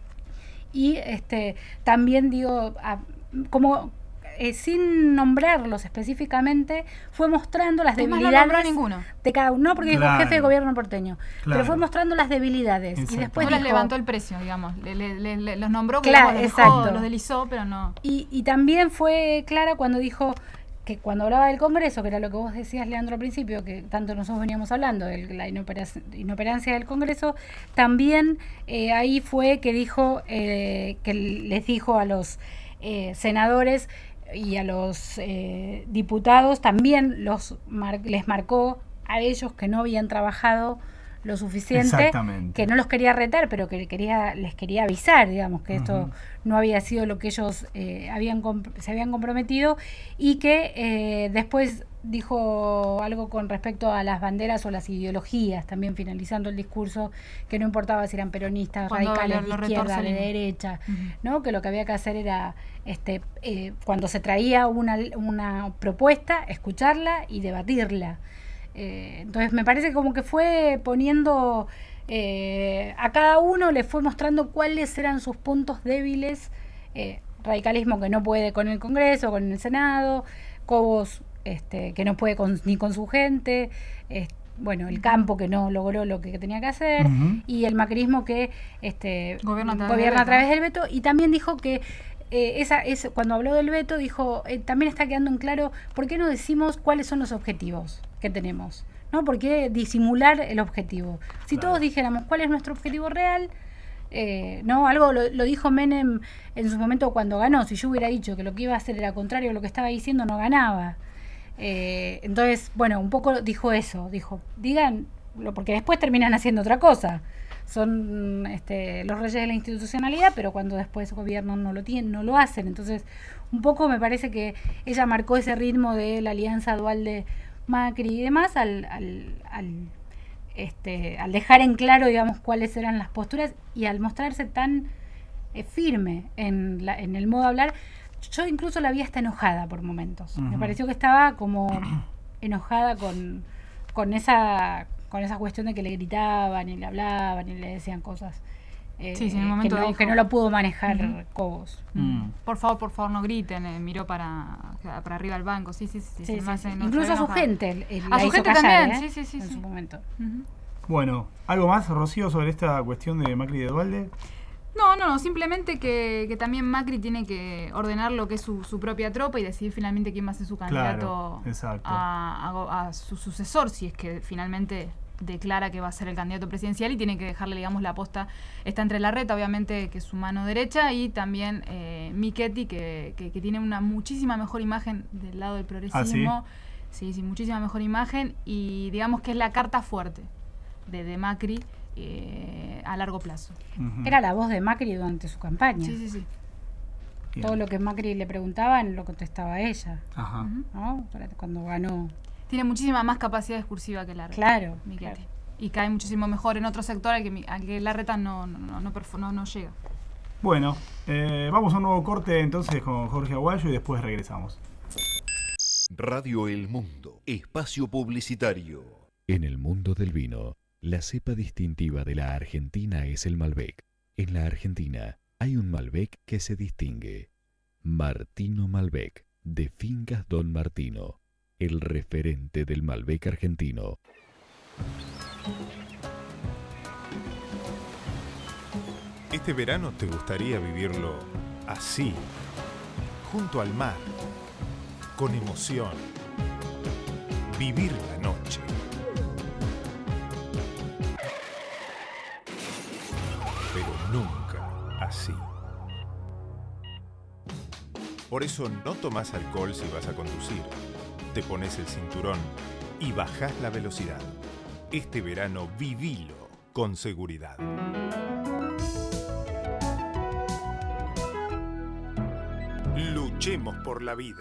Y también digo, como sin nombrarlos específicamente, fue mostrando las Es más, no debilidades nombró a ninguno. de cada uno, no porque dijo Claro. jefe de gobierno porteño, Claro. pero fue mostrando las debilidades. Y Exacto. después No les dijo, levantó el precio, digamos. Los nombró, Claro, digamos, exacto. los deslizó, pero no. y también fue clara cuando dijo que cuando hablaba del Congreso, que era lo que vos decías, Leandro, al principio, que tanto nosotros veníamos hablando, de la inoperancia del Congreso, también ahí fue que dijo, que les dijo a los senadores y a los diputados, también les marcó a ellos que no habían trabajado lo suficiente, Exactamente. que no los quería retar, pero que les quería avisar, digamos, que esto no había sido lo que ellos se habían comprometido, y que después dijo algo con respecto a las banderas o las ideologías, también finalizando el discurso, que no importaba si eran peronistas, Cuando radicales, lo de izquierda, retorce de el- derecha, ¿no? Que lo que había que hacer era, cuando se traía una propuesta, escucharla y debatirla. Entonces me parece como que fue poniendo a cada uno, le fue mostrando cuáles eran sus puntos débiles. Radicalismo que no puede con el Congreso, con el Senado, Cobos que no puede ni con su gente, bueno, el campo que no logró lo que tenía que hacer, y el macrismo que Gobierna gobierna a través del veto. Y también dijo que cuando habló del veto, dijo, también está quedando en claro por qué no decimos cuáles son los objetivos que tenemos, ¿no? ¿Por qué disimular el objetivo? Si todos dijéramos cuál es nuestro objetivo real, no, algo lo dijo Menem en su momento cuando ganó. Si yo hubiera dicho que lo que iba a hacer era contrario a lo que estaba diciendo, no ganaba. Entonces, bueno, un poco dijo eso, dijo, díganlo, porque después terminan haciendo otra cosa. Son los reyes de la institucionalidad, pero cuando después gobiernan no lo hacen. Entonces, un poco me parece que ella marcó ese ritmo de la alianza dual de Macri y demás al dejar en claro, digamos, cuáles eran las posturas, y al mostrarse tan firme en el modo de hablar. Yo incluso la vi hasta enojada por momentos. Me pareció que estaba como enojada con esa cuestión de que le gritaban y le hablaban y le decían cosas. Sí, en un momento dijo, que no lo pudo manejar Cobos. Por favor, no griten. Miró para arriba al banco. Sí. Sí, más sí. se nos Incluso a su enojaba. gente. A su gente también, sí. En su momento. Bueno, ¿algo más, Rocío, sobre esta cuestión de Macri y de Duhalde? No, simplemente que también Macri tiene que ordenar lo que es su propia tropa y decidir finalmente quién va a ser su candidato a su sucesor, si es que finalmente declara que va a ser el candidato presidencial, y tiene que dejarle, digamos, la posta. Está entre Larreta, obviamente, que es su mano derecha, y también Michetti, que tiene una muchísima mejor imagen del lado del progresismo. Sí, muchísima mejor imagen, y digamos que es la carta fuerte de Macri a largo plazo. Era la voz de Macri durante su campaña. Sí. Todo lo que Macri le preguntaban lo contestaba ella. Ajá. ¿No? Cuando ganó. Tiene muchísima más capacidad discursiva que Larreta. Claro, Michetti. claro. Y cae muchísimo mejor en otro sector al que Larreta no llega. Bueno, vamos a un nuevo corte entonces con Jorge Aguayo y después regresamos. Radio El Mundo, espacio publicitario. En el mundo del vino, la cepa distintiva de la Argentina es el Malbec. En la Argentina hay un Malbec que se distingue. Martino Malbec, de Fincas Don Martino, el referente del Malbec argentino. Este verano te gustaría vivirlo así, junto al mar, con emoción. Vivir la noche. Pero nunca así. Por eso no tomás alcohol si vas a conducir. Te pones el cinturón y bajás la velocidad. Este verano vivilo con seguridad. Luchemos por la vida.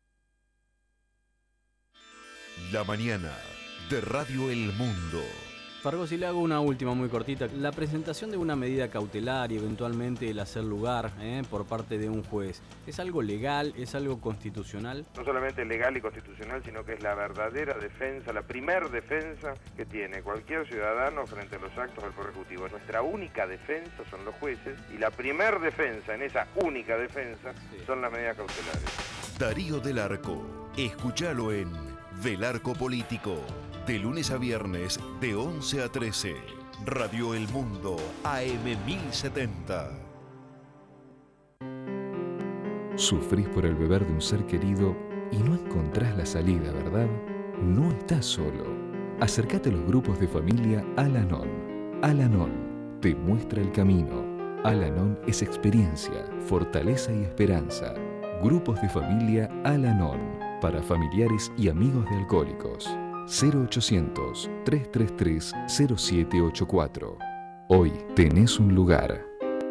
La mañana de Radio El Mundo. Fargo, si le hago una última muy cortita. La presentación de una medida cautelar y eventualmente el hacer lugar por parte de un juez, ¿es algo legal? ¿Es algo constitucional? No solamente legal y constitucional, sino que es la verdadera defensa, la primer defensa que tiene cualquier ciudadano frente a los actos del Poder Ejecutivo. Nuestra única defensa son los jueces y la primer defensa, en esa única defensa, son las medidas cautelares. Darío del Arco. Escúchalo en Del Arco Político. De lunes a viernes, de 11 a 13. Radio El Mundo, AM 1070. Sufrís por el beber de un ser querido y no encontrás la salida, ¿verdad? No estás solo. Acércate a los grupos de familia Al-Anon. Al-Anon te muestra el camino. Al-Anon es experiencia, fortaleza y esperanza. Grupos de familia Al-Anon para familiares y amigos de alcohólicos. 0800-333-0784. Hoy tenés un lugar.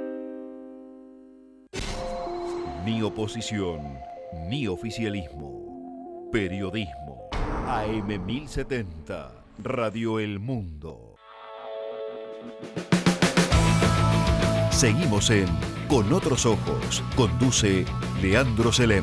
Ni oposición, ni oficialismo. Periodismo. AM 1070. Radio El Mundo. Seguimos en Con Otros Ojos. Conduce Leandro Selem.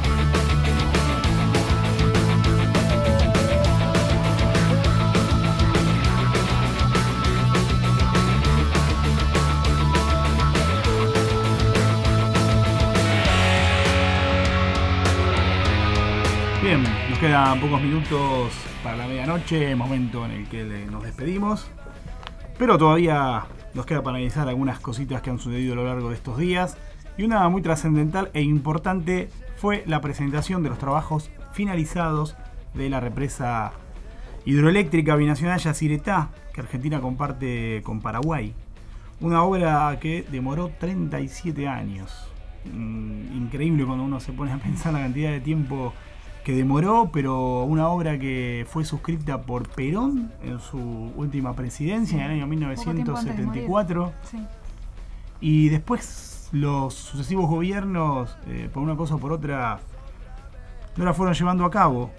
Bien, nos quedan pocos minutos para la medianoche, momento en el que nos despedimos. Pero todavía nos queda para analizar algunas cositas que han sucedido a lo largo de estos días. Y una muy trascendental e importante fue la presentación de los trabajos finalizados de la represa hidroeléctrica binacional Yacyretá, que Argentina comparte con Paraguay. Una obra que demoró 37 años. Increíble cuando uno se pone a pensar la cantidad de tiempo que demoró, pero una obra que fue suscrita por Perón en su última presidencia en el año 1974. Sí. Y después los sucesivos gobiernos, por una cosa o por otra, no la fueron llevando a cabo.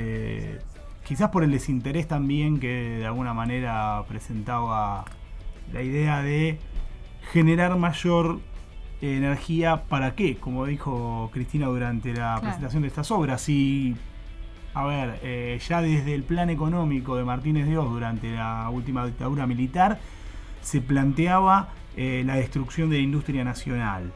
Quizás por el desinterés también que de alguna manera presentaba la idea de generar mayor energía. ¿Para qué? Como dijo Cristina durante la presentación de estas obras. Y, a ver, ya desde el plan económico de Martínez de Hoz durante la última dictadura militar se planteaba la destrucción de la industria nacional,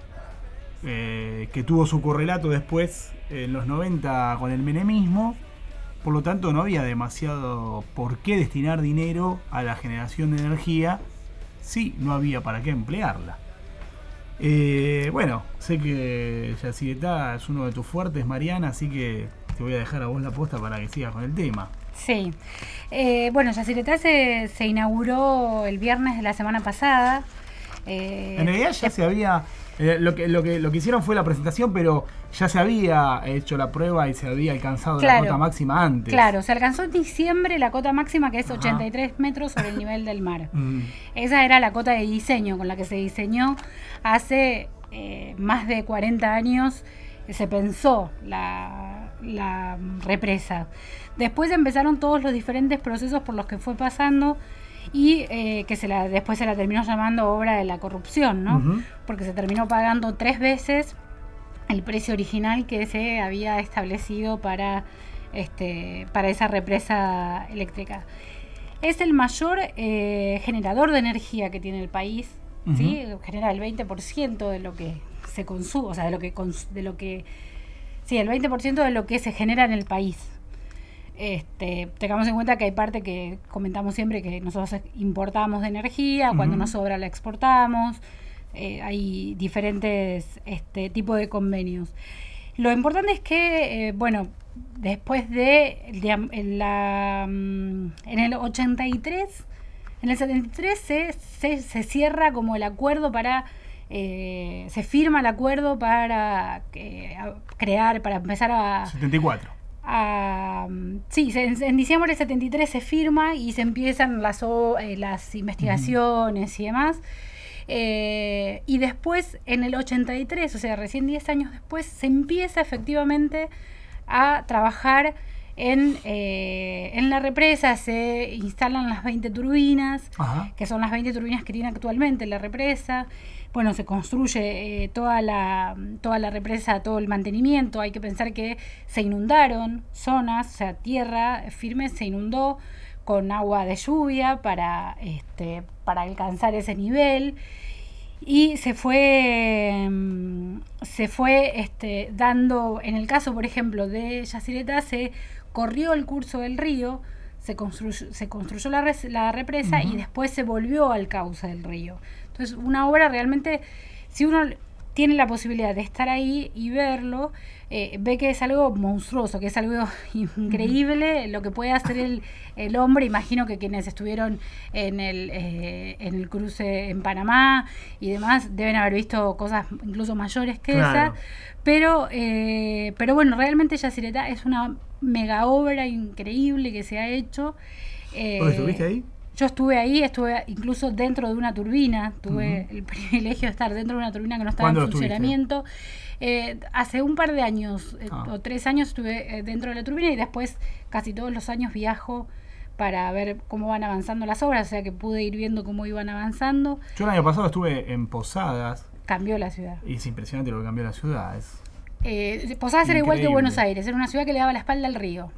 que tuvo su correlato después en los 90 con el menemismo. Por lo tanto, no había demasiado por qué destinar dinero a la generación de energía si no había para qué emplearla. Bueno, sé que Yacyretá es uno de tus fuertes, Mariana, así que te voy a dejar a vos la posta para que sigas con el tema. Sí. Bueno, Yacyretá se inauguró el viernes de la semana pasada. En realidad ya se había... Lo que hicieron fue la presentación, pero ya se había hecho la prueba y se había alcanzado la cota máxima antes. Claro, se alcanzó en diciembre la cota máxima, que es 83 metros sobre el nivel del mar. Esa era la cota de diseño con la que se diseñó hace más de 40 años. Se pensó la represa. Después empezaron todos los diferentes procesos por los que fue pasando y que después se la terminó llamando obra de la corrupción, ¿no? Porque se terminó pagando 3 veces el precio original que se había establecido para esa represa eléctrica. Es el mayor generador de energía que tiene el país, ¿sí? Genera el 20% de lo que se consume, o sea, el 20% de lo que se genera en el país. Tengamos en cuenta que hay parte que comentamos siempre que nosotros importamos de energía, cuando nos sobra la exportamos, hay diferentes tipos de convenios. Lo importante es que, después en el 83, en el 73 se cierra como el acuerdo para... se firma el acuerdo para crear, para empezar a... 74. Sí, en diciembre del 73 se firma y se empiezan las investigaciones y demás. Y después, en el 83, o sea, recién 10 años después, se empieza efectivamente a trabajar en la represa se instalan las 20 turbinas, que son las 20 turbinas que tiene actualmente la represa. Bueno, se construye toda la represa, todo el mantenimiento. Hay que pensar que se inundaron zonas, o sea, tierra firme se inundó con agua de lluvia para alcanzar ese nivel. Y se fue dando, en el caso, por ejemplo, de Yacyretá, se corrió el curso del río, se construyó la represa y después se volvió al cauce del río. Entonces, una obra realmente, si uno tiene la posibilidad de estar ahí y verlo, ve que es algo monstruoso, que es algo increíble lo que puede hacer el hombre. Imagino que quienes estuvieron en el cruce en Panamá y demás deben haber visto cosas incluso mayores que esa, pero bueno, realmente Yacyretá es una mega obra increíble que se ha hecho. ¿Estuviste ahí? Yo estuve ahí, estuve incluso dentro de una turbina, tuve el privilegio de estar dentro de una turbina que no estaba en funcionamiento. Hace un par de años o 3 años estuve dentro de la turbina y después casi todos los años viajo para ver cómo van avanzando las obras, o sea que pude ir viendo cómo iban avanzando. Yo el año pasado estuve en Posadas. Cambió la ciudad. Y es impresionante lo que cambió la ciudad. Posadas era igual que Buenos Aires, era una ciudad que le daba la espalda al río.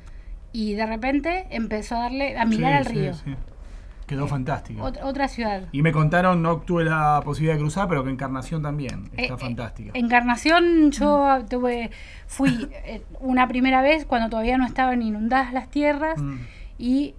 Y de repente empezó a mirar al río. Sí. Quedó fantástica. Otra ciudad. Y me contaron, no tuve la posibilidad de cruzar, pero que Encarnación también está fantástica. Encarnación yo fui una primera vez cuando todavía no estaban inundadas las tierras y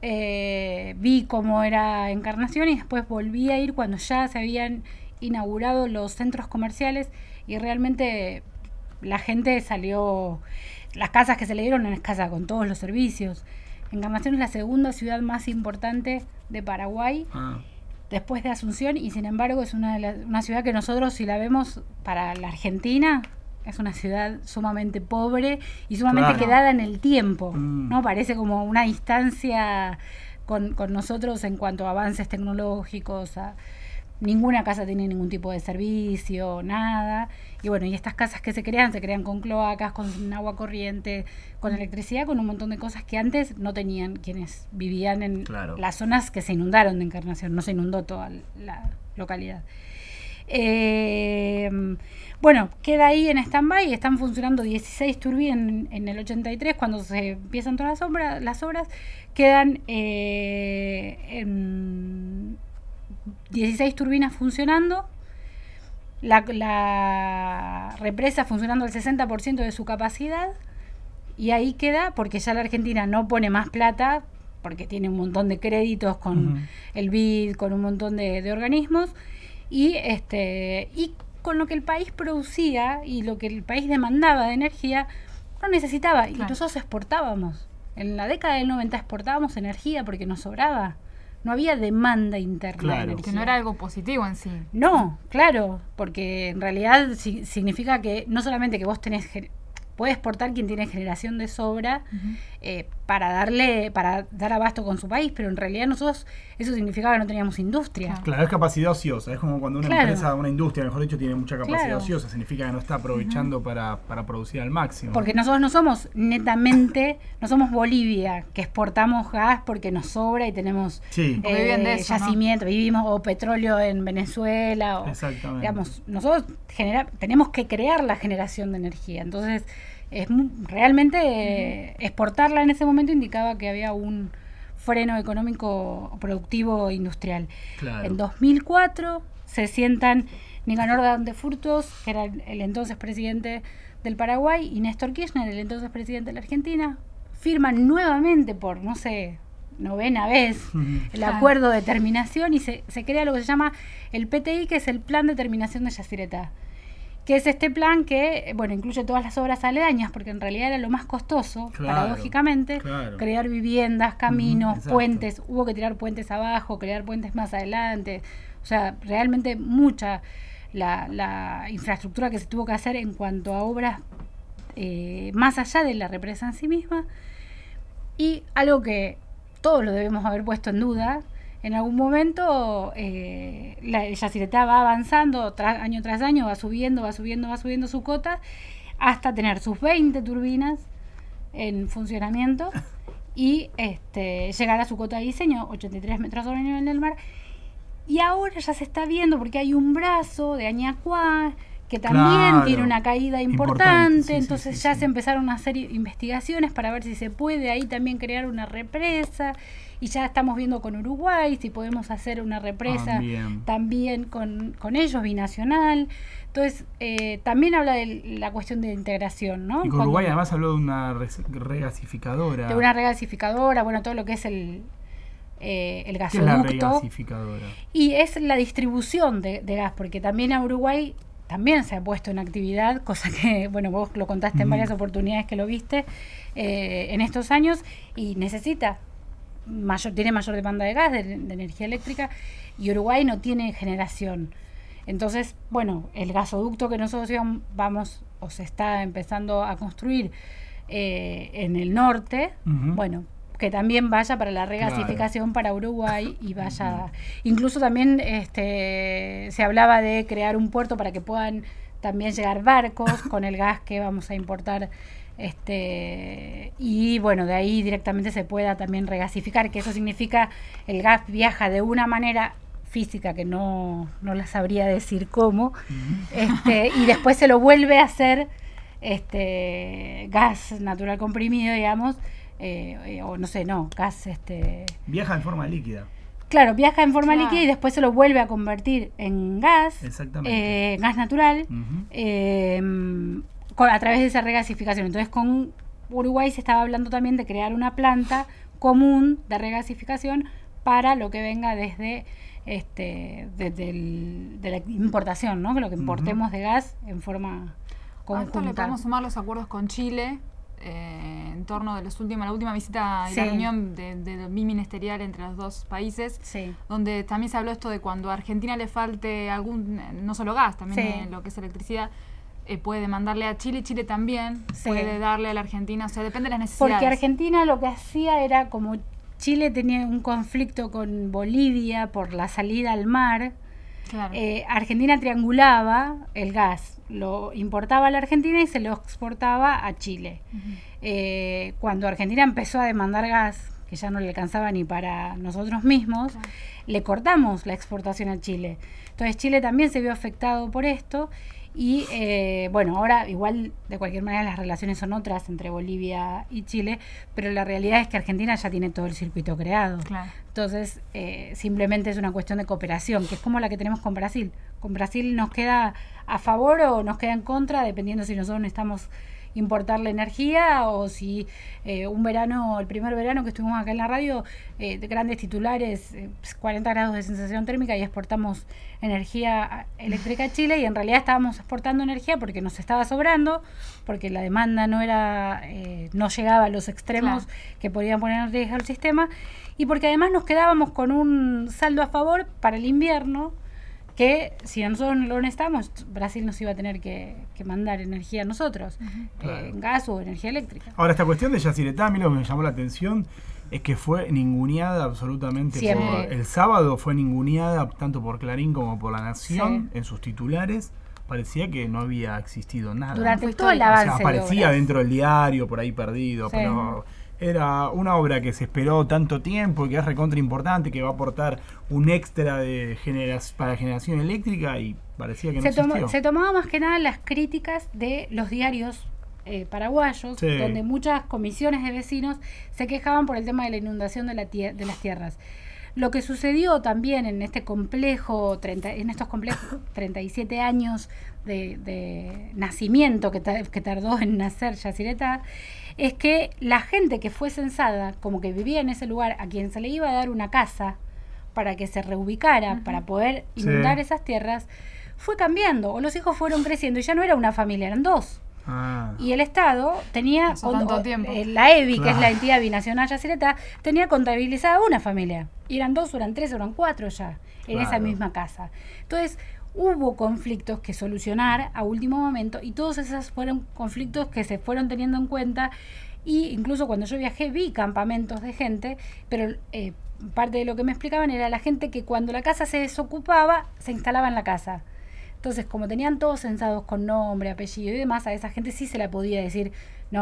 vi cómo era Encarnación y después volví a ir cuando ya se habían inaugurado los centros comerciales y realmente la gente salió. Las casas que se le dieron en casa con todos los servicios. Encarnación es la segunda ciudad más importante de Paraguay, después de Asunción, y sin embargo es una ciudad que nosotros, si la vemos para la Argentina, es una ciudad sumamente pobre y sumamente quedada en el tiempo, ¿no? Parece como una distancia con nosotros en cuanto a avances tecnológicos. Ninguna casa tiene ningún tipo de servicio, nada. Y bueno, y estas casas que se crean con cloacas, con agua corriente, con electricidad, con un montón de cosas que antes no tenían quienes vivían en las zonas que se inundaron de Encarnación. No se inundó toda la localidad. Bueno, queda ahí en stand-by. Están funcionando 16 turbinas en el 83, cuando se empiezan todas las obras. Quedan 16 turbinas funcionando, la represa funcionando al 60% de su capacidad, y ahí queda, porque ya la Argentina no pone más plata, porque tiene un montón de créditos con el BID, con un montón de organismos, y con lo que el país producía y lo que el país demandaba de energía, no necesitaba, y nosotros exportábamos. En la década del 90 exportábamos energía porque nos sobraba. No había demanda interna de energía. Que no era algo positivo en sí. No, claro, porque en realidad significa que no solamente que vos puede exportar quien tiene generación de sobra para dar abasto con su país, pero en realidad nosotros eso significaba que no teníamos industria. Claro, es capacidad ociosa, es como cuando una empresa, una industria, mejor dicho, tiene mucha capacidad ociosa, significa que no está aprovechando para producir al máximo. Porque nosotros no somos netamente, no somos Bolivia, que exportamos gas porque nos sobra y tenemos yacimiento, vivimos, o petróleo en Venezuela. Exactamente. Digamos, nosotros tenemos que crear la generación de energía, entonces realmente exportarla en ese momento indicaba que había un freno económico productivo industrial. En 2004 se sientan Nicanor de Furtos, que era el entonces presidente del Paraguay, y Néstor Kirchner, el entonces presidente de la Argentina, firman nuevamente por, no sé, 9ª vez el acuerdo de terminación y se crea lo que se llama el PTI, que es el Plan de Terminación de Yacyretá, que es este plan que, bueno, incluye todas las obras aledañas, porque en realidad era lo más costoso, paradójicamente, crear viviendas, caminos, puentes. Hubo que tirar puentes abajo, crear puentes más adelante. O sea, realmente mucha la infraestructura que se tuvo que hacer en cuanto a obras más allá de la represa en sí misma. Y algo que todos lo debemos haber puesto en duda, en algún momento la Yacyretá va avanzando año tras año, va subiendo su cota hasta tener sus 20 turbinas en funcionamiento y llegar a su cota de diseño, 83 metros sobre el nivel del mar. Y ahora ya se está viendo porque hay un brazo de Añacuá que también tiene una caída importante, sí, entonces ya se empezaron a hacer investigaciones para ver si se puede ahí también crear una represa, y ya estamos viendo con Uruguay si podemos hacer una represa también con ellos, binacional. Entonces también habla de la cuestión de integración, ¿no? Y con Uruguay además habló de una regasificadora. De una regasificadora, bueno, todo lo que es el gasoducto. ¿Qué es la regasificadora? Y es la distribución de gas, porque también a Uruguay también se ha puesto en actividad, cosa que, bueno, vos lo contaste en varias oportunidades que lo viste en estos años, y necesita tiene mayor demanda de gas, de energía eléctrica, y Uruguay no tiene generación. Entonces, bueno, el gasoducto que nosotros vamos o se está empezando a construir en el norte, bueno, que también vaya para la regasificación para Uruguay y vaya, incluso también se hablaba de crear un puerto para que puedan también llegar barcos con el gas que vamos a importar, y bueno, de ahí directamente se pueda también regasificar, que eso significa el gas viaja de una manera física que no la sabría decir cómo, y después se lo vuelve a hacer gas natural comprimido, digamos, o no sé, gas viaja en forma líquida. Claro, viaja en forma líquida y después se lo vuelve a convertir en gas. Exactamente. Gas natural, a través de esa regasificación. Entonces con Uruguay se estaba hablando también de crear una planta común de regasificación para lo que venga desde de la importación, ¿no? Que lo que importemos de gas en forma conjunta. A esto le podemos sumar los acuerdos con Chile, en torno de la última visita y la reunión de biministerial entre los dos países, donde también se habló esto de cuando a Argentina le falte no solo gas, también lo que es electricidad, puede mandarle a Chile, Chile también puede darle a la Argentina, o sea, depende de las necesidades. Porque Argentina lo que hacía era, como Chile tenía un conflicto con Bolivia por la salida al mar, Argentina triangulaba el gas, lo importaba a la Argentina y se lo exportaba a Chile. Cuando Argentina empezó a demandar gas, que ya no le alcanzaba ni para nosotros mismos, le cortamos la exportación a Chile. Entonces Chile también se vio afectado por esto. Y bueno, ahora igual de cualquier manera las relaciones son otras entre Bolivia y Chile, pero la realidad es que Argentina ya tiene todo el circuito creado. Entonces simplemente es una cuestión de cooperación, que es como la que tenemos con Brasil. Con Brasil nos queda a favor o nos queda en contra, dependiendo si nosotros necesitamos importar la energía o si el primer verano que estuvimos acá en la radio, de grandes titulares, 40 grados de sensación térmica y exportamos energía eléctrica a Chile, y en realidad estábamos exportando energía porque nos estaba sobrando, porque la demanda no llegaba a los extremos que podían poner en riesgo el sistema, y porque además nos quedábamos con un saldo a favor para el invierno, que si nosotros no lo necesitamos, Brasil nos iba a tener que mandar energía a nosotros, gas o energía eléctrica. Ahora, esta cuestión de Yacyretá, a mí lo que me llamó la atención es que fue ninguneada absolutamente. El sábado fue ninguneada tanto por Clarín como por La Nación en sus titulares. Parecía que no había existido nada. Durante todo el avance. O sea, aparecía dentro del diario, por ahí perdido, pero era una obra que se esperó tanto tiempo, que es recontra importante, que va a aportar un extra para generación eléctrica, y parecía que no existió. Se tomaba más que nada las críticas de los diarios paraguayos, donde muchas comisiones de vecinos se quejaban por el tema de la inundación de las tierras. Lo que sucedió también en estos complejos 37 años de nacimiento que tardó en nacer Yacyretá, es que la gente que fue censada, como que vivía en ese lugar, a quien se le iba a dar una casa para que se reubicara, para poder inundar esas tierras, fue cambiando, o los hijos fueron creciendo y ya no era una familia, eran dos. Y el Estado tenía, la EBI, que es la entidad binacional Yacyretá, tenía contabilizada una familia, y eran dos, o eran tres, o eran cuatro ya, en esa misma casa. Entonces hubo conflictos que solucionar a último momento, y todos esos fueron conflictos que se fueron teniendo en cuenta, y incluso cuando yo viajé vi campamentos de gente, pero parte de lo que me explicaban era la gente que cuando la casa se desocupaba se instalaba en la casa. Entonces, como tenían todos censados con nombre, apellido y demás, a esa gente sí se la podía decir, no,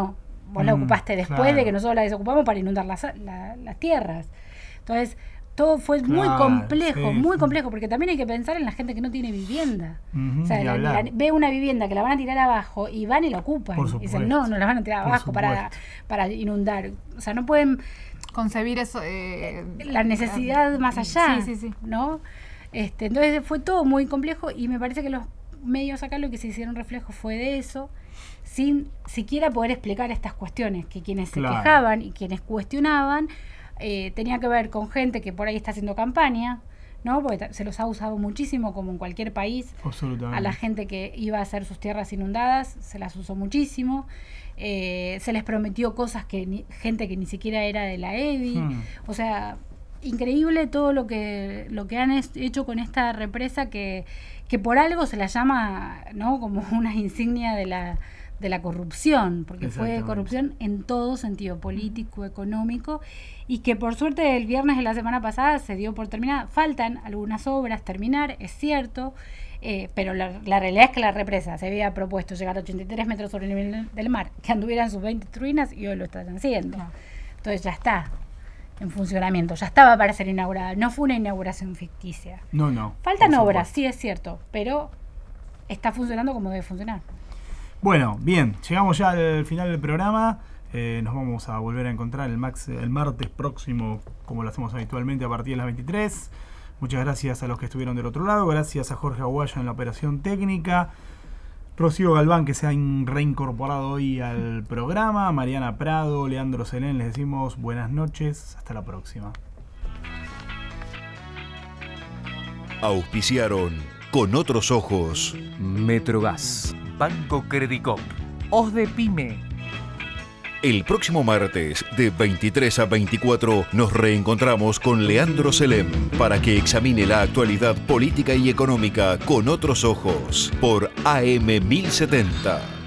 vos la ocupaste después claro. de que nosotros la desocupamos para inundar las tierras. Entonces, todo fue muy Claro, complejo, sí, muy sí. complejo, porque también hay que pensar en la gente que no tiene vivienda. Ujú, O sea, ni hablar. ve una vivienda que la van a tirar abajo y van y la ocupan. Por Y dicen, supuesto. no la van a tirar Por abajo para inundar. O sea, no pueden concebir eso. La necesidad más allá. Sí. ¿No? Entonces fue todo muy complejo y me parece que los medios acá lo que se hicieron reflejo fue de eso, sin siquiera poder explicar estas cuestiones, que quienes Claro. se quejaban y quienes cuestionaban tenía que ver con gente que por ahí está haciendo campaña, ¿no? Porque se los ha usado muchísimo, como en cualquier país. Absolutamente. A la gente que iba a hacer sus tierras inundadas se las usó muchísimo. Se les prometió cosas que gente que ni siquiera era de la EBI. O sea, increíble todo lo que han hecho con esta represa que por algo se la llama, ¿no?, como una insignia de la corrupción, porque fue corrupción en todo sentido, político, económico, y que por suerte el viernes de la semana pasada se dio por terminada. Faltan algunas obras terminar, es cierto, pero la realidad es que la represa se había propuesto llegar a 83 metros sobre el nivel del mar, que anduvieran sus 20 ruinas, y hoy lo están haciendo. Entonces ya está en funcionamiento, ya estaba para ser inaugurada, no fue una inauguración ficticia. No. Faltan obras, sí es cierto, pero está funcionando como debe funcionar. Bueno, bien, llegamos ya al final del programa. Nos vamos a volver a encontrar el martes próximo, como lo hacemos habitualmente, a partir de las 23. Muchas gracias a los que estuvieron del otro lado. Gracias a Jorge Aguaya en la operación técnica. Rocío Galván, que se ha reincorporado hoy al programa. Mariana Prado, Leandro Selén, les decimos buenas noches. Hasta la próxima. Auspiciaron Con Otros Ojos. Metrogas, Banco Credicop, OSDEPYME. El próximo martes, de 23 a 24, nos reencontramos con Leandro Selén para que examine la actualidad política y económica con otros ojos por AM 1070.